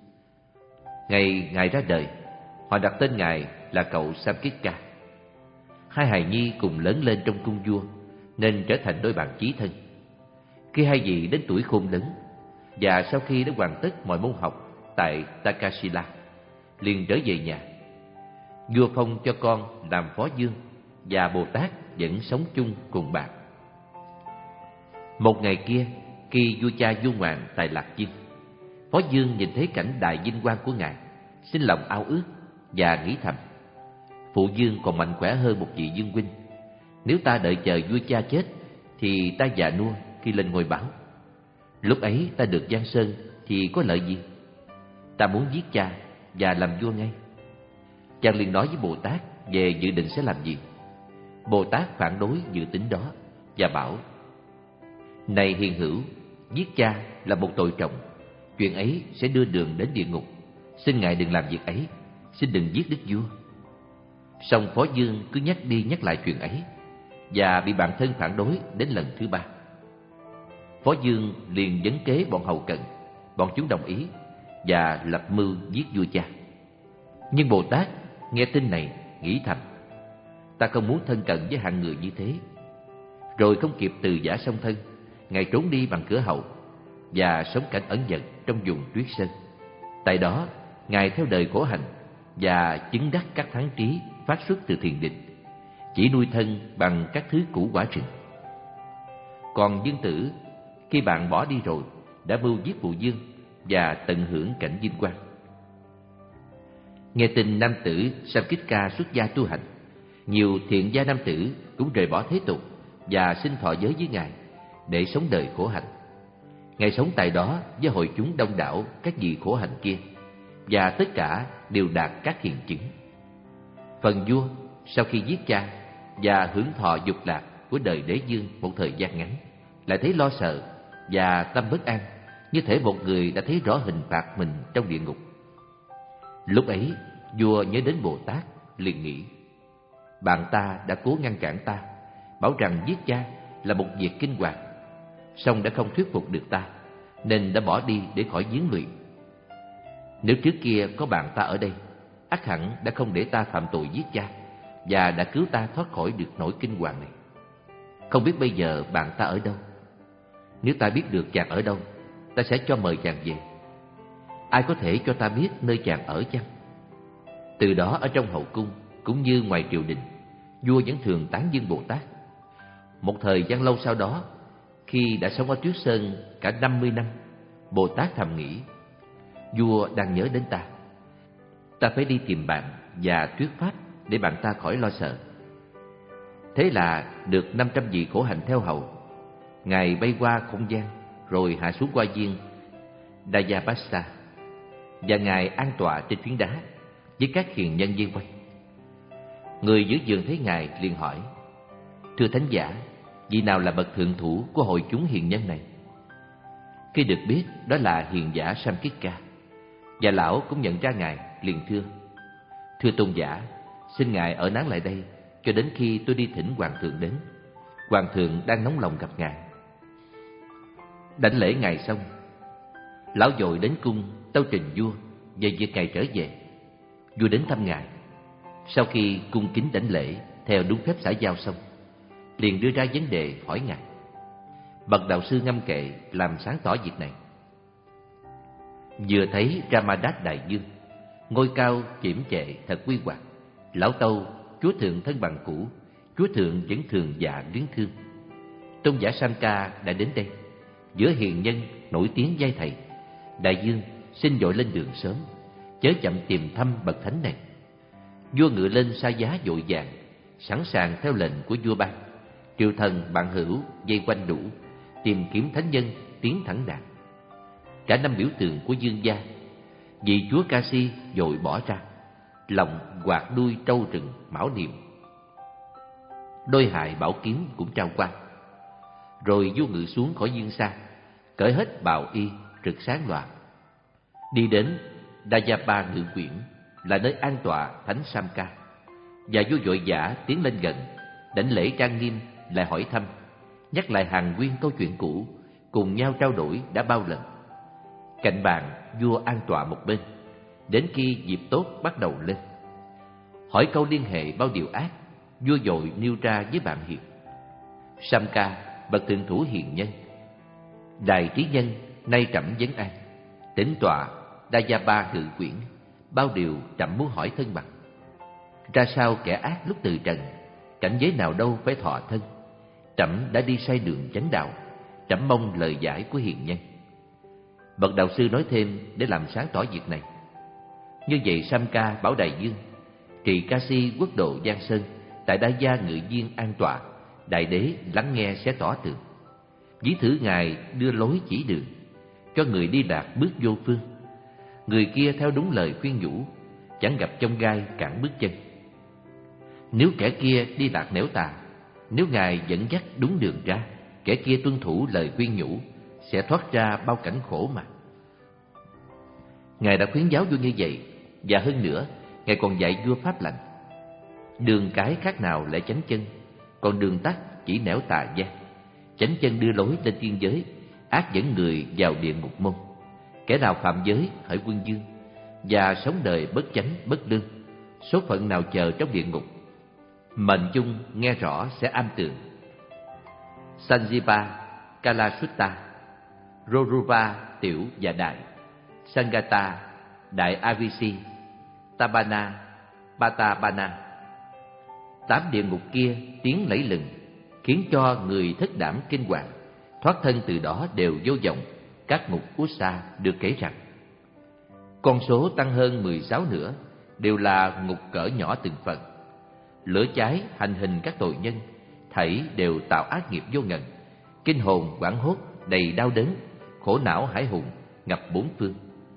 Ngày ngài ra đời, họ đặt tên ngài là cậu Samkika. Hai hài nhi cùng lớn lên trong cung vua, nên trở thành đôi bạn chí thân. Khi hai vị đến tuổi khôn lớn, và sau khi đã hoàn tất mọi môn học tại Takasila, liền trở về nhà. Vua phong cho con làm phó vương, và Bồ Tát vẫn sống chung cùng bạn. Một ngày kia, khi vua cha vua ngoạn tại Lạc Dương, phó vương nhìn thấy cảnh đại vinh quang của ngài, xin lòng ao ước và nghĩ thầm: phụ vương còn mạnh khỏe hơn một vị vương huynh. Nếu ta đợi chờ vua cha chết, thì ta già nua khi lên ngôi bảo. Lúc ấy ta được giang sơn thì có lợi gì? Ta muốn giết cha và làm vua ngay. Chàng liền nói với Bồ Tát về dự định sẽ làm gì. Bồ Tát phản đối dự tính đó và bảo: này hiền hữu, giết cha là một tội trọng, chuyện ấy sẽ đưa đường đến địa ngục. Xin ngài đừng làm việc ấy, xin đừng giết đức vua. Song phó vương cứ nhắc đi nhắc lại chuyện ấy, và bị bạn thân phản đối đến lần thứ ba. Phó vương liền vấn kế bọn hầu cận, bọn chúng đồng ý và lập mưu giết vua cha. Nhưng Bồ Tát nghe tin này nghĩ thầm: ta không muốn thân cận với hạng người như thế. Rồi không kịp từ giả song thân, ngài trốn đi bằng cửa hậu và sống cảnh ẩn dật trong vùng tuyết sơn. Tại đó, ngài theo đời khổ hạnh và chứng đắc các thắng trí phát xuất từ thiền định, chỉ nuôi thân bằng các thứ củ quả rừng. Còn Dương Tử, khi bạn bỏ đi rồi, đã mưu giết Phụ Dương và tận hưởng cảnh vinh quang. Nghe tin nam tử Samkika xuất gia tu hành, nhiều thiện gia nam tử cũng rời bỏ thế tục và xin thọ giới với ngài để sống đời khổ hạnh. Ngài sống tại đó với hội chúng đông đảo các vị khổ hạnh kia, và tất cả đều đạt các hiền chứng. Phần vua sau khi giết cha và hưởng thọ dục lạc của đời đế dương một thời gian ngắn, lại thấy lo sợ và tâm bất an, như thể một người đã thấy rõ hình phạt mình trong địa ngục. Lúc ấy, vua nhớ đến Bồ Tát, liền nghĩ: bạn ta đã cố ngăn cản ta, bảo rằng giết cha là một việc kinh hoàng, song đã không thuyết phục được ta, nên đã bỏ đi để khỏi giếng lụy. Nếu trước kia có bạn ta ở đây, ắt hẳn đã không để ta phạm tội giết cha, và đã cứu ta thoát khỏi được nỗi kinh hoàng này. Không biết bây giờ bạn ta ở đâu. Nếu ta biết được chàng ở đâu, ta sẽ cho mời chàng về. Ai có thể cho ta biết nơi chàng ở chăng? Từ đó ở trong hậu cung cũng như ngoài triều đình, vua vẫn thường tán dương Bồ Tát. Một thời gian lâu sau đó, khi đã sống ở Tuyết Sơn cả năm mươi năm, Bồ Tát thầm nghĩ: vua đang nhớ đến ta, ta phải đi tìm bạn và thuyết pháp để bạn ta khỏi lo sợ. Thế là được năm trăm vị khổ hạnh theo hầu, ngài bay qua không gian rồi hạ xuống qua viên Dayabasa, và ngài an tọa trên phiến đá với các hiền nhân vây quanh. Người giữ giường thấy ngài liền hỏi: thưa thánh giả, vị nào là bậc thượng thủ của hội chúng hiền nhân này? Khi được biết đó là hiền giả Samkika, và lão cũng nhận ra ngài, liền thưa: thưa tôn giả, xin ngài ở nán lại đây cho đến khi tôi đi thỉnh hoàng thượng đến. Hoàng thượng đang nóng lòng gặp ngài. Đảnh lễ ngài xong, lão vội đến cung tâu trình vua về việc ngài trở về. Vua đến thăm ngài. Sau khi cung kính đảnh lễ theo đúng phép xã giao xong, liền đưa ra vấn đề hỏi ngài. Bậc đạo sư ngâm kệ làm sáng tỏ việc này. Vừa thấy Ramadas đại dương, ngôi cao chiểm trệ thật quy hoạch, lão tâu chúa thượng thân bằng cũ, chúa thượng vẫn thường dạ luyến thương. Tôn giả Samka đã đến đây, giữa hiền nhân nổi tiếng giai thầy. Đại dương xin vội lên đường sớm, chớ chậm tìm thăm bậc thánh này. Vua ngựa lên sa giá vội vàng, sẵn sàng theo lệnh của vua ban. Triều thần bạn hữu vây quanh đủ, tìm kiếm thánh nhân tiến thẳng đạt. Cả năm biểu tượng của dương gia, vị chúa Kasi vội bỏ ra, lòng quạt đuôi trâu rừng mão niệm. Đôi hài bảo kiếm cũng trao qua. Rồi vua ngự xuống khỏi dương xa, cởi hết bào y rực sáng loạn, đi đến Dayapa ngự quyển, là nơi an tọa thánh Samka. Và vua vội vã tiến lên gần, đảnh lễ trang nghiêm, lại hỏi thăm, nhắc lại hàng nguyên câu chuyện cũ, cùng nhau trao đổi đã bao lần. Cạnh bàn vua an tọa một bên, đến khi dịp tốt bắt đầu lên. Hỏi câu liên hệ bao điều ác, vua vội nêu ra với bạn hiền. Samka, bậc thượng thủ hiền nhân, đại trí nhân, nay trẫm vấn an. Tĩnh tọa Dayapa ngự quyển, bao điều trẫm muốn hỏi thân bằng. Ra sao kẻ ác lúc từ trần, cảnh giới nào đâu phải thọ thân. Trẫm đã đi sai đường chánh đạo, trẫm mong lời giải của hiền nhân. Bậc đạo sư nói thêm để làm sáng tỏ việc này. Như vậy Samka bảo Đại Dương, trì Kasi quốc độ Giang Sơn, tại Đa Gia ngự viên an tọa, đại đế lắng nghe sẽ tỏ tường. Ví thử ngài đưa lối chỉ đường, cho người đi lạc bước vô phương. Người kia theo đúng lời khuyên nhủ, chẳng gặp chông gai cản bước chân. Nếu kẻ kia đi lạc nẻo tà, nếu ngài dẫn dắt đúng đường ra, kẻ kia tuân thủ lời khuyên nhủ, sẽ thoát ra bao cảnh khổ mà. Ngài đã khuyến giáo vua như vậy, và hơn nữa, ngài còn dạy vua pháp lành. Đường cái khác nào lại chánh chân, còn đường tắt chỉ nẻo tà gian. Chánh chân đưa lối lên tiên giới, ác dẫn người vào địa ngục môn. Kẻ nào phạm giới hỡi quân dương, và sống đời bất chánh bất lương, số phận nào chờ trong địa ngục. Mệnh chung nghe rõ sẽ am tường. Sanjiva, Kalasutta, Roruva tiểu và đại, Sangata, đại Avisi, Tabana, Patabana. Tám địa ngục kia tiếng lẫy lừng, khiến cho người thất đảm kinh hoàng, thoát thân từ đó đều vô vọng. Các ngục Usa được kể rằng con số tăng hơn mười sáu nữa, đều là ngục cỡ nhỏ từng phần. Lửa cháy hành hình các tội nhân, thảy đều tạo ác nghiệp vô ngần. Kinh hồn hoảng hốt đầy đau đớn, khổ não hãi hùng ngập bốn phương.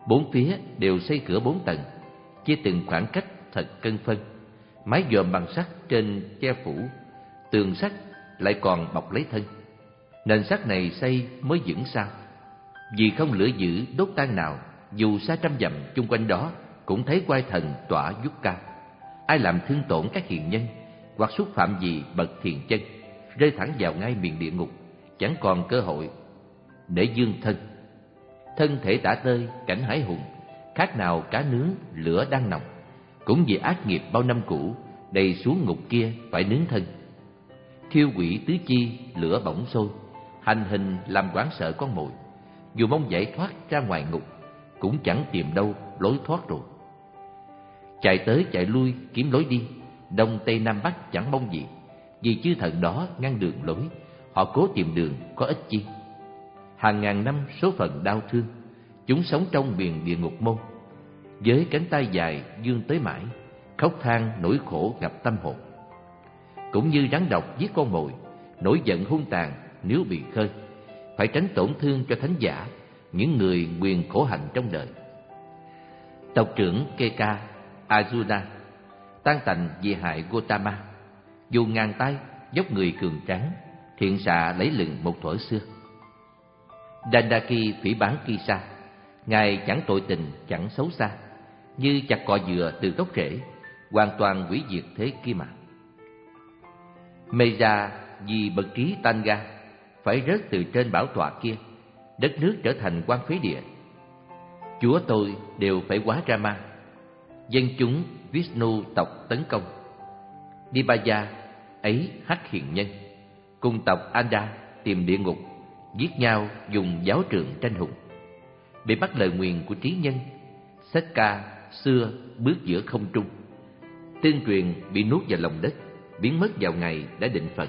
Bốn phía đều xây cửa bốn tầng, chia từng khoảng cách thật cân phân. Mái dòm bằng sắt trên che phủ, tường sắt lại còn bọc lấy thân. Nền sắt này xây mới vững sao? Vì không lửa dữ đốt tan nào, dù xa trăm dặm chung quanh đó cũng thấy oai thần tỏa vút cao. Ai làm thương tổn các hiền nhân hoặc xúc phạm gì bậc thiền chân, rơi thẳng vào ngay miền địa ngục, chẳng còn cơ hội để dương thân. Thân thể tả tơi, cảnh hải hùng, khác nào cá nướng lửa đang nồng. Cũng vì ác nghiệp bao năm cũ, đầy xuống ngục kia phải nướng thân. Thiêu quỷ tứ chi, lửa bỏng sôi, hành hình làm hoảng sợ con mồi. Dù mong giải thoát ra ngoài ngục, cũng chẳng tìm đâu lối thoát rồi. Chạy tới chạy lui kiếm lối đi, đông tây nam bắc chẳng mong gì. Vì chư thần đó ngăn đường lối, họ cố tìm đường có ích chi. Hàng ngàn năm số phận đau thương, chúng sống trong miền địa ngục môn. Với cánh tay dài vươn tới mãi, khóc than nỗi khổ ngập tâm hồn. Cũng như rắn độc giết con mồi, nổi giận hung tàn nếu bị khơi. Phải tránh tổn thương cho thánh giả, những người nguyền khổ hạnh trong đời. Tộc trưởng Keka Arjuna tan tành vì hại Gotama, dù ngàn tay dốc người cường tráng, thiện xạ lấy lừng một thuở xưa. Dandaki phỉ báng Kisa, ngài chẳng tội tình chẳng xấu xa, như chặt cỏ dừa từ gốc rễ, hoàn toàn hủy diệt thế kia mà. Meja vì bậc trí Tanga phải rớt từ trên bảo tọa kia, đất nước trở thành quan phế địa. Chúa tôi đều phải hóa ra ma, dân chúng Vishnu tộc tấn công. Nibaya ấy hắc hiền nhân, cùng tộc Anda tìm địa ngục, giết nhau dùng giáo trượng tranh hùng. Bị bắt lời nguyền của trí nhân, Setka xưa bước giữa không trung. Tương truyền bị nuốt vào lòng đất, biến mất vào ngày đã định phận.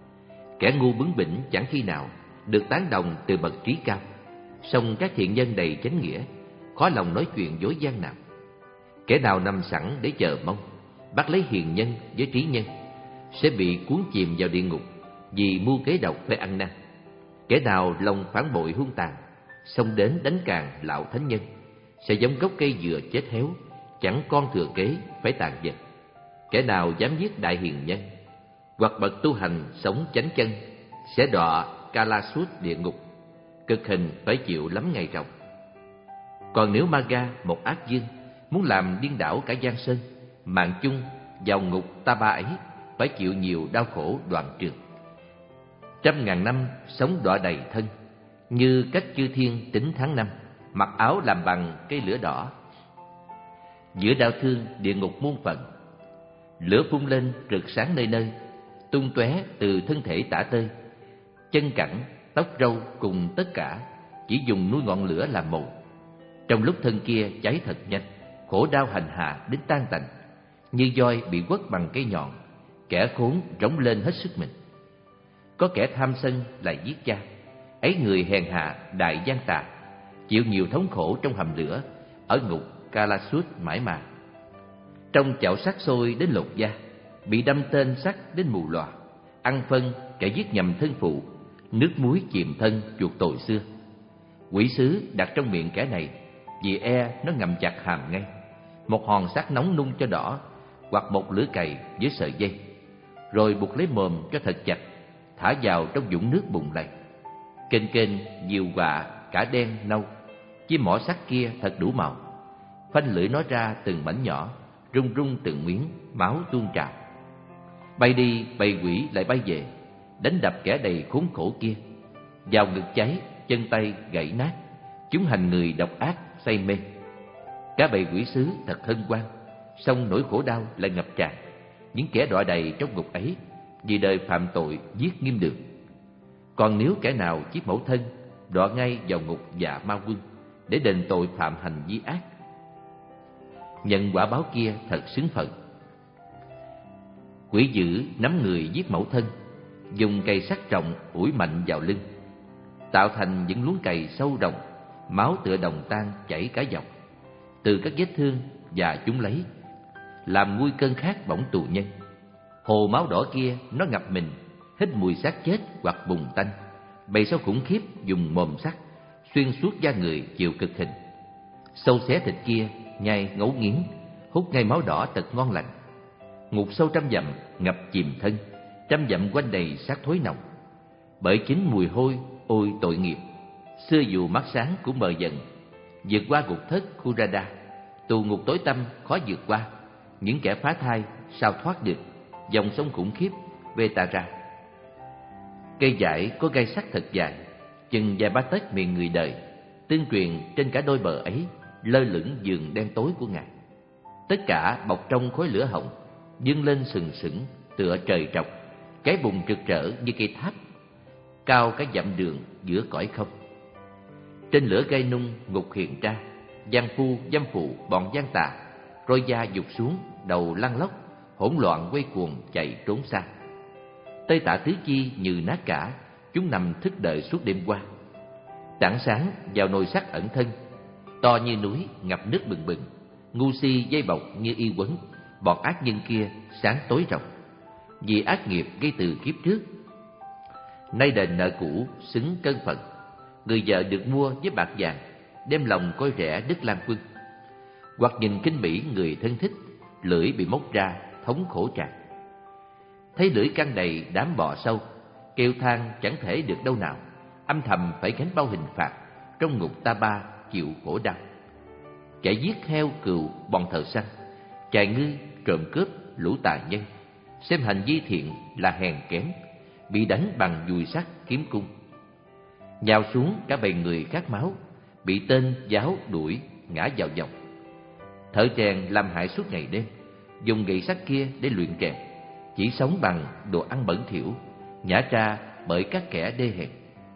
Kẻ ngu bướng bỉnh chẳng khi nào được tán đồng từ bậc trí cao, song các thiện nhân đầy chánh nghĩa khó lòng nói chuyện dối gian nào. Kẻ nào nằm sẵn để chờ mong bắt lấy hiền nhân với trí nhân sẽ bị cuốn chìm vào địa ngục vì mưu kế độc phải ăn năn. Kẻ nào lòng phản bội hung tàn xông đến đánh càn lão thánh nhân sẽ giống gốc cây dừa chết héo, chẳng con thừa kế phải tàn dần. Kẻ nào dám giết đại hiền nhân hoặc bậc tu hành sống chánh chân sẽ đọa Kalasut địa ngục, cực hình phải chịu lắm ngày ròng. Còn nếu Maga, một ác dương, muốn làm điên đảo cả Giang Sơn, mạng chung vào ngục Ta Ba ấy phải chịu nhiều đau khổ đoạn trường. Trăm ngàn năm sống đọa đầy thân, như cách chư thiên tính tháng năm, mặc áo làm bằng cây lửa đỏ. Giữa đau thương địa ngục muôn phận, lửa phun lên rực sáng nơi nơi, tung tóe từ thân thể tả tơi. Chân cẳng, tóc râu cùng tất cả chỉ dùng nuôi ngọn lửa làm mồi. Trong lúc thân kia cháy thật nhanh, khổ đau hành hạ đến tan tành, như voi bị quất bằng cây nhọn, kẻ khốn rống lên hết sức mình. Có kẻ tham sân lại giết cha, ấy người hèn hạ đại gian tà, chịu nhiều thống khổ trong hầm lửa ở ngục Kalasut mãi mà. Trong chảo sắt sôi đến lột da, bị đâm tên sắt đến mù lòa, ăn phân kẻ giết nhầm thân phụ, nước muối chìm thân chuột tội xưa. Quỷ sứ đặt trong miệng kẻ này, vì e nó ngậm chặt hàm ngay, một hòn sắt nóng nung cho đỏ, hoặc một lưỡi cày với sợi dây, rồi buộc lấy mồm cho thật chặt, thả vào trong vũng nước bùn lầy. Kênh kênh nhiều quạ cả đen nâu, chiếc mỏ sắt kia thật đủ màu, phanh lưỡi nó ra từng mảnh nhỏ, rung rung từng miếng, máu tuôn trào. Bay đi bầy quỷ lại bay về, đánh đập kẻ đầy khốn khổ kia, vào ngực cháy, chân tay gãy nát, chúng hành người độc ác say mê. Cả bầy quỷ sứ thật hân hoan, song nỗi khổ đau lại ngập tràn. Những kẻ đọa đầy trong ngục ấy vì đời phạm tội giết nghiêm đường. Còn nếu kẻ nào giết mẫu thân, đọa ngay vào ngục dạ ma quân để đền tội phạm hành vi ác. Nhận quả báo kia thật xứng phận. Quỷ dữ nắm người giết mẫu thân, dùng cây sắt trọng ủi mạnh vào lưng, tạo thành những luống cày sâu đồng, máu tựa đồng tan chảy cả dọc từ các vết thương, và chúng lấy làm nguôi cơn khát bỏng tù nhân. Hồ máu đỏ kia nó ngập mình, hít mùi xác chết hoặc bùn tanh. Bầy sâu khủng khiếp dùng mồm sắt xuyên suốt da người chịu cực hình. Sâu xé thịt kia, nhai ngấu nghiến, hút ngay máu đỏ thật ngon lành. Ngục sâu trăm dặm, ngập chìm thân, trăm dặm quanh đầy xác thối nồng. Bởi chính mùi hôi, ôi tội nghiệp, xưa dù mắt sáng cũng mờ dần. Vượt qua ngục thất Kurada, tù ngục tối tăm khó vượt qua. Những kẻ phá thai sao thoát được dòng sông khủng khiếp Vetara. Cây dại có gai sắt thật dài, chừng vài ba tấc miệng người đời, tương truyền trên cả đôi bờ ấy lơ lửng giường đen tối của Ngài. Tất cả bọc trong khói lửa hồng, dâng lên sừng sững tựa trời trọc, cái bùng rực rỡ như cây tháp, cao cả dặm đường giữa cõi không. Trên lửa gai nung ngục hiện ra, gian phu dâm phụ bọn gian tà, roi da dục xuống, đầu lăn lóc, hỗn loạn quay cuồng chạy trốn xa. Tây Tả tứ chi như nát cả, chúng nằm thức đợi suốt đêm qua. Tảng sáng vào nồi sắt ẩn thân, to như núi ngập nước bừng bừng, ngu si dây bọc như y quấn, bọn ác nhân kia sáng tối rộng. Vì ác nghiệp gây từ kiếp trước, nay đền nợ cũ xứng cân phận. Người vợ được mua với bạc vàng, đem lòng coi rẻ Đức Lan Quân. Hoặc nhìn kinh bỉ người thân thích, lưỡi bị móc ra thống khổ tràn. Thấy lưỡi căng đầy đám bọ sâu, kêu than chẳng thể được đâu nào, âm thầm phải gánh bao hình phạt trong ngục ta ba chịu khổ đau. Kẻ giết heo cừu bọn thợ săn, trà ngư trộm cướp lũ tà nhân, xem hành vi thiện là hèn kém, bị đánh bằng dùi sắt kiếm cung. Nhào xuống cả bầy người khát máu, bị tên giáo đuổi ngã vào vòng. Thợ rèn làm hại suốt ngày đêm, dùng gậy sắt kia để luyện rèn, chỉ sống bằng đồ ăn bẩn thỉu nhả ra bởi các kẻ đê hèn.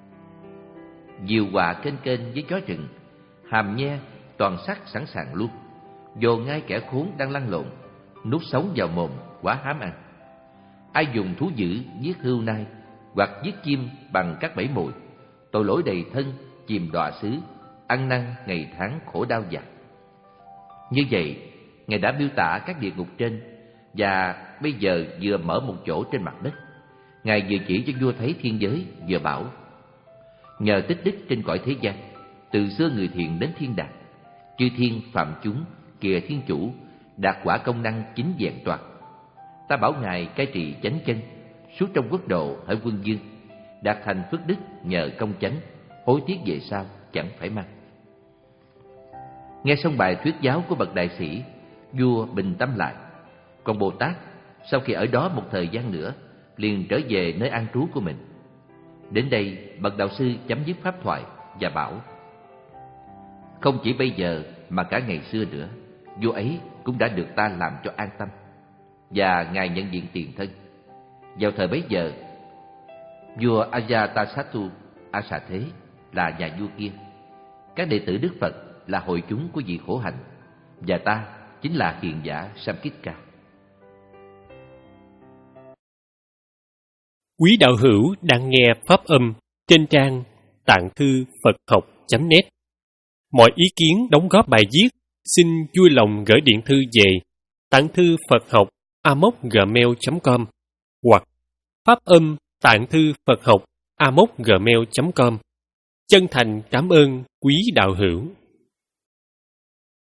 Diều quạ kênh kênh với chó rừng, hàm nhe toàn sắt sẵn sàng luôn, dồn ngay kẻ khốn đang lăn lộn, nuốt sống vào mồm quá hám ăn. Ai dùng thú dữ giết hươu nai, hoặc giết chim bằng các bẫy mồi, tội lỗi đầy thân chìm đọa xứ, ăn năn ngày tháng khổ đau dạt. Như vậy, Ngài đã miêu tả các địa ngục trên, và bây giờ vừa mở một chỗ trên mặt đất. Ngài vừa chỉ cho vua thấy thiên giới, vừa bảo: nhờ tích đức trên cõi thế gian, từ xưa người thiện đến thiên đàng, chư thiên phạm chúng kìa thiên chủ, đạt quả công năng chính vẹn toàn. Ta bảo Ngài cai trị chánh chân suốt trong quốc độ hỡi quân vương, đạt thành phước đức nhờ công chánh, hối tiếc về sau chẳng phải mang. Nghe xong bài thuyết giáo của bậc đại sĩ, vua bình tâm lại. Còn Bồ Tát, sau khi ở đó một thời gian nữa, liền trở về nơi an trú của mình. Đến đây, bậc đạo sư chấm dứt pháp thoại và bảo: không chỉ bây giờ mà cả ngày xưa nữa, vua ấy cũng đã được ta làm cho an tâm, và Ngài nhận diện tiền thân. Vào thời bấy giờ, vua Ajatasattu Asa Thế là nhà vua kia, các đệ tử Đức Phật là hội chúng của vị khổ hạnh, và ta chính là hiền giả Samkika. Quý đạo hữu đang nghe pháp âm trên trang tạng thư Phật học chấm net. Mọi ý kiến đóng góp bài viết xin vui lòng gửi điện thư về tạng thư Phật học a mốc gmail chấm com hoặc pháp âm tạng thư Phật học a mốc gmail chấm com. Chân thành cảm ơn quý đạo hữu.